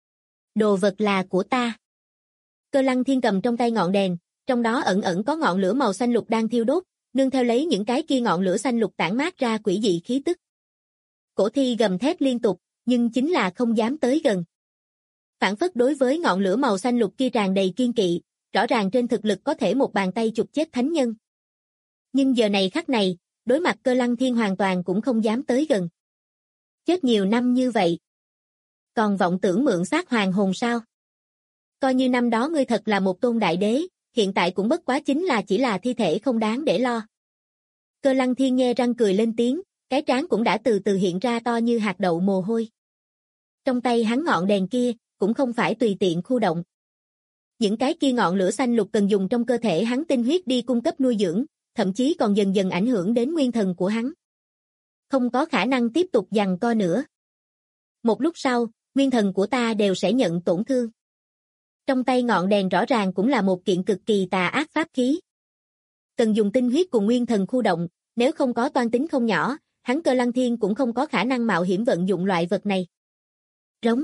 Đồ vật là của ta. Cơ Lăng Thiên cầm trong tay ngọn đèn, trong đó ẩn ẩn có ngọn lửa màu xanh lục đang thiêu đốt, nương theo lấy những cái kia ngọn lửa xanh lục tản mát ra quỷ dị khí tức. Cổ thi gầm thét liên tục, nhưng chính là không dám tới gần. Phản phất đối với ngọn lửa màu xanh lục kia tràn đầy kiên kỵ, rõ ràng trên thực lực có thể một bàn tay chụp chết thánh nhân. Nhưng giờ này khắc này, đối mặt Cơ Lăng Thiên hoàn toàn cũng không dám tới gần. Chết nhiều năm như vậy, còn vọng tưởng mượn xác hoàng hồn sao? Coi như năm đó ngươi thật là một tôn đại đế, hiện tại cũng bất quá chỉ là thi thể không đáng để lo. Cơ Lăng Thiên nhe răng cười lên tiếng, cái trán cũng đã từ từ hiện ra to như hạt đậu mồ hôi. Trong tay hắn ngọn đèn kia, cũng không phải tùy tiện khu động. Những cái kia ngọn lửa xanh lục cần dùng trong cơ thể hắn tinh huyết đi cung cấp nuôi dưỡng, thậm chí còn dần dần ảnh hưởng đến nguyên thần của hắn. Không có khả năng tiếp tục giằng co nữa. Một lúc sau, nguyên thần của ta đều sẽ nhận tổn thương. Trong tay ngọn đèn rõ ràng cũng là một kiện cực kỳ tà ác pháp khí. Cần dùng tinh huyết cùng nguyên thần khu động, nếu không có toan tính không nhỏ, hắn Cơ Lăng Thiên cũng không có khả năng mạo hiểm vận dụng loại vật này. Rống.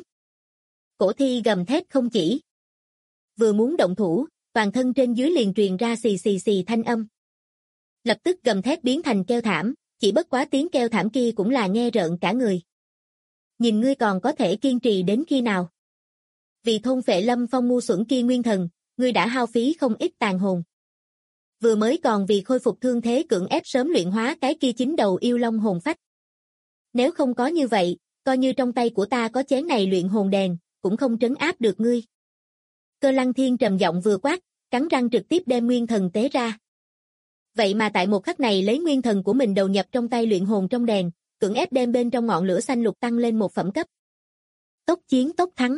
Cổ thi gầm thét không chỉ. Vừa muốn động thủ, toàn thân trên dưới liền truyền ra xì xì xì thanh âm. Lập tức gầm thét biến thành kêu thảm, chỉ bất quá tiếng kêu thảm kia cũng là nghe rợn cả người. Nhìn ngươi còn có thể kiên trì đến khi nào? Vì thôn phệ Lâm Phong ngu xuẩn kia nguyên thần, ngươi đã hao phí không ít tàn hồn. Vừa mới còn vì khôi phục thương thế cưỡng ép sớm luyện hóa cái kia chính đầu yêu long hồn phách. Nếu không có như vậy, coi như trong tay của ta có chén này luyện hồn đèn, cũng không trấn áp được ngươi. Cơ Lăng Thiên trầm giọng vừa quát, cắn răng trực tiếp đem nguyên thần tế ra. Vậy mà tại một khắc này lấy nguyên thần của mình đầu nhập trong tay luyện hồn trong đèn, cưỡng ép đem bên trong ngọn lửa xanh lục tăng lên một phẩm cấp. Tốc chiến tốc thắng.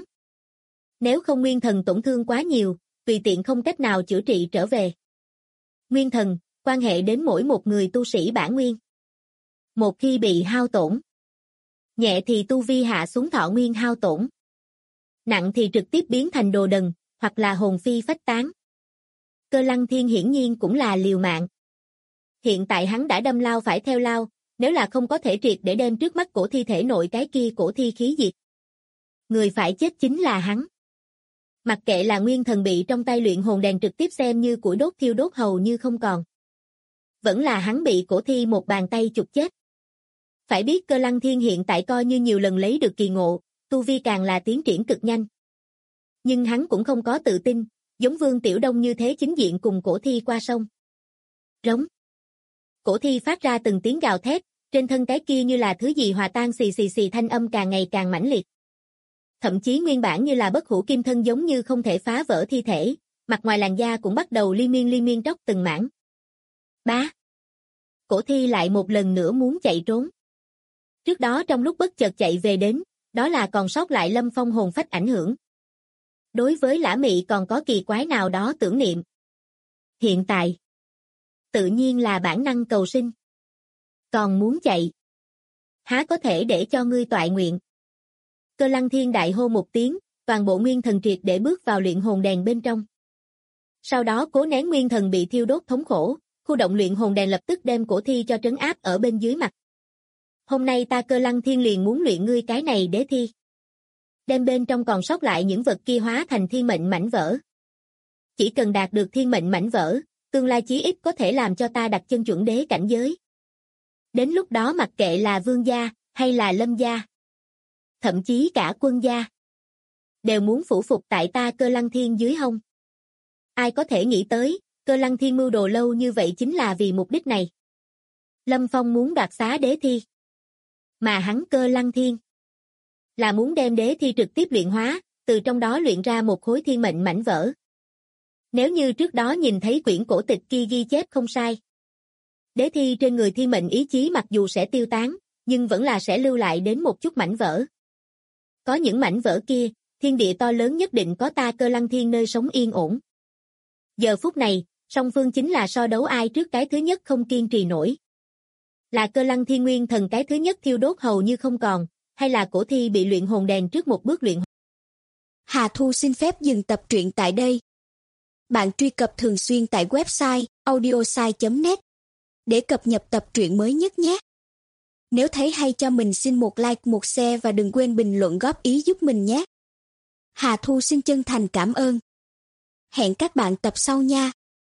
Nếu không nguyên thần tổn thương quá nhiều, tùy tiện không cách nào chữa trị trở về. Nguyên thần, quan hệ đến mỗi một người tu sĩ bản nguyên. Một khi bị hao tổn, nhẹ thì tu vi hạ xuống thọ nguyên hao tổn. Nặng thì trực tiếp biến thành đồ đần, hoặc là hồn phi phách tán. Cơ Lăng Thiên hiển nhiên cũng là liều mạng. Hiện tại hắn đã đâm lao phải theo lao, nếu là không có thể triệt để đem trước mắt cổ thi thể nội cái kia cổ thi khí diệt. Người phải chết chính là hắn. Mặc kệ là nguyên thần bị trong tay luyện hồn đèn trực tiếp xem như củi đốt thiêu đốt hầu như không còn. Vẫn là hắn bị cổ thi một bàn tay chụp chết. Phải biết Cơ Lăng Thiên hiện tại coi như nhiều lần lấy được kỳ ngộ, tu vi càng là tiến triển cực nhanh. Nhưng hắn cũng không có tự tin, giống Vương Tiểu Đông như thế chính diện cùng cổ thi qua sông. Rống. Cổ thi phát ra từng tiếng gào thét, trên thân cái kia như là thứ gì hòa tan xì xì xì thanh âm càng ngày càng mãnh liệt. Thậm chí nguyên bản như là bất hủ kim thân giống như không thể phá vỡ thi thể, mặt ngoài làn da cũng bắt đầu li miên tróc từng mảng. Bá. Cổ thi lại một lần nữa muốn chạy trốn. Trước đó trong lúc bất chợt chạy về đến, đó là còn sót lại Lâm Phong hồn phách ảnh hưởng. Đối với Lã Mị còn có kỳ quái nào đó tưởng niệm. Hiện tại, tự nhiên là bản năng cầu sinh. Còn muốn chạy, há có thể để cho ngươi toại nguyện. Cơ Lăng Thiên đại hô một tiếng, toàn bộ nguyên thần triệt để bước vào luyện hồn đèn bên trong. Sau đó cố nén nguyên thần bị thiêu đốt thống khổ, khu động luyện hồn đèn lập tức đem cổ thi cho trấn áp ở bên dưới mặt. Hôm nay ta Cơ Lăng Thiên liền muốn luyện ngươi cái này đế thi. Đem bên trong còn sót lại những vật kia hóa thành thiên mệnh mảnh vỡ. Chỉ cần đạt được thiên mệnh mảnh vỡ, tương lai chí ít có thể làm cho ta đặt chân chuẩn đế cảnh giới. Đến lúc đó mặc kệ là vương gia, hay là lâm gia, thậm chí cả quân gia, đều muốn phủ phục tại ta Cơ Lăng Thiên dưới hông. Ai có thể nghĩ tới, Cơ Lăng Thiên mưu đồ lâu như vậy chính là vì mục đích này. Lâm Phong muốn đoạt xá đế thi. Mà hắn Cơ Lăng Thiên là muốn đem đế thi trực tiếp luyện hóa, từ trong đó luyện ra một khối thiên mệnh mảnh vỡ. Nếu như trước đó nhìn thấy quyển cổ tịch kia ghi chép không sai, đế thi trên người thiên mệnh ý chí mặc dù sẽ tiêu tán, nhưng vẫn là sẽ lưu lại đến một chút mảnh vỡ. Có những mảnh vỡ kia, thiên địa to lớn nhất định có ta Cơ Lăng Thiên nơi sống yên ổn. Giờ phút này, song phương chính là so đấu ai trước cái thứ nhất không kiên trì nổi. Là Cơ Lăng Thiên nguyên thần cái thứ nhất thiêu đốt hầu như không còn, hay là cổ thi bị luyện hồn đèn trước một bước luyện. Hà Thu xin phép dừng tập truyện tại đây. Bạn truy cập thường xuyên tại website audiosai.net để cập nhật tập truyện mới nhất nhé. Nếu thấy hay cho mình xin một like, một share và đừng quên bình luận góp ý giúp mình nhé. Hà Thu xin chân thành cảm ơn. Hẹn các bạn tập sau nha.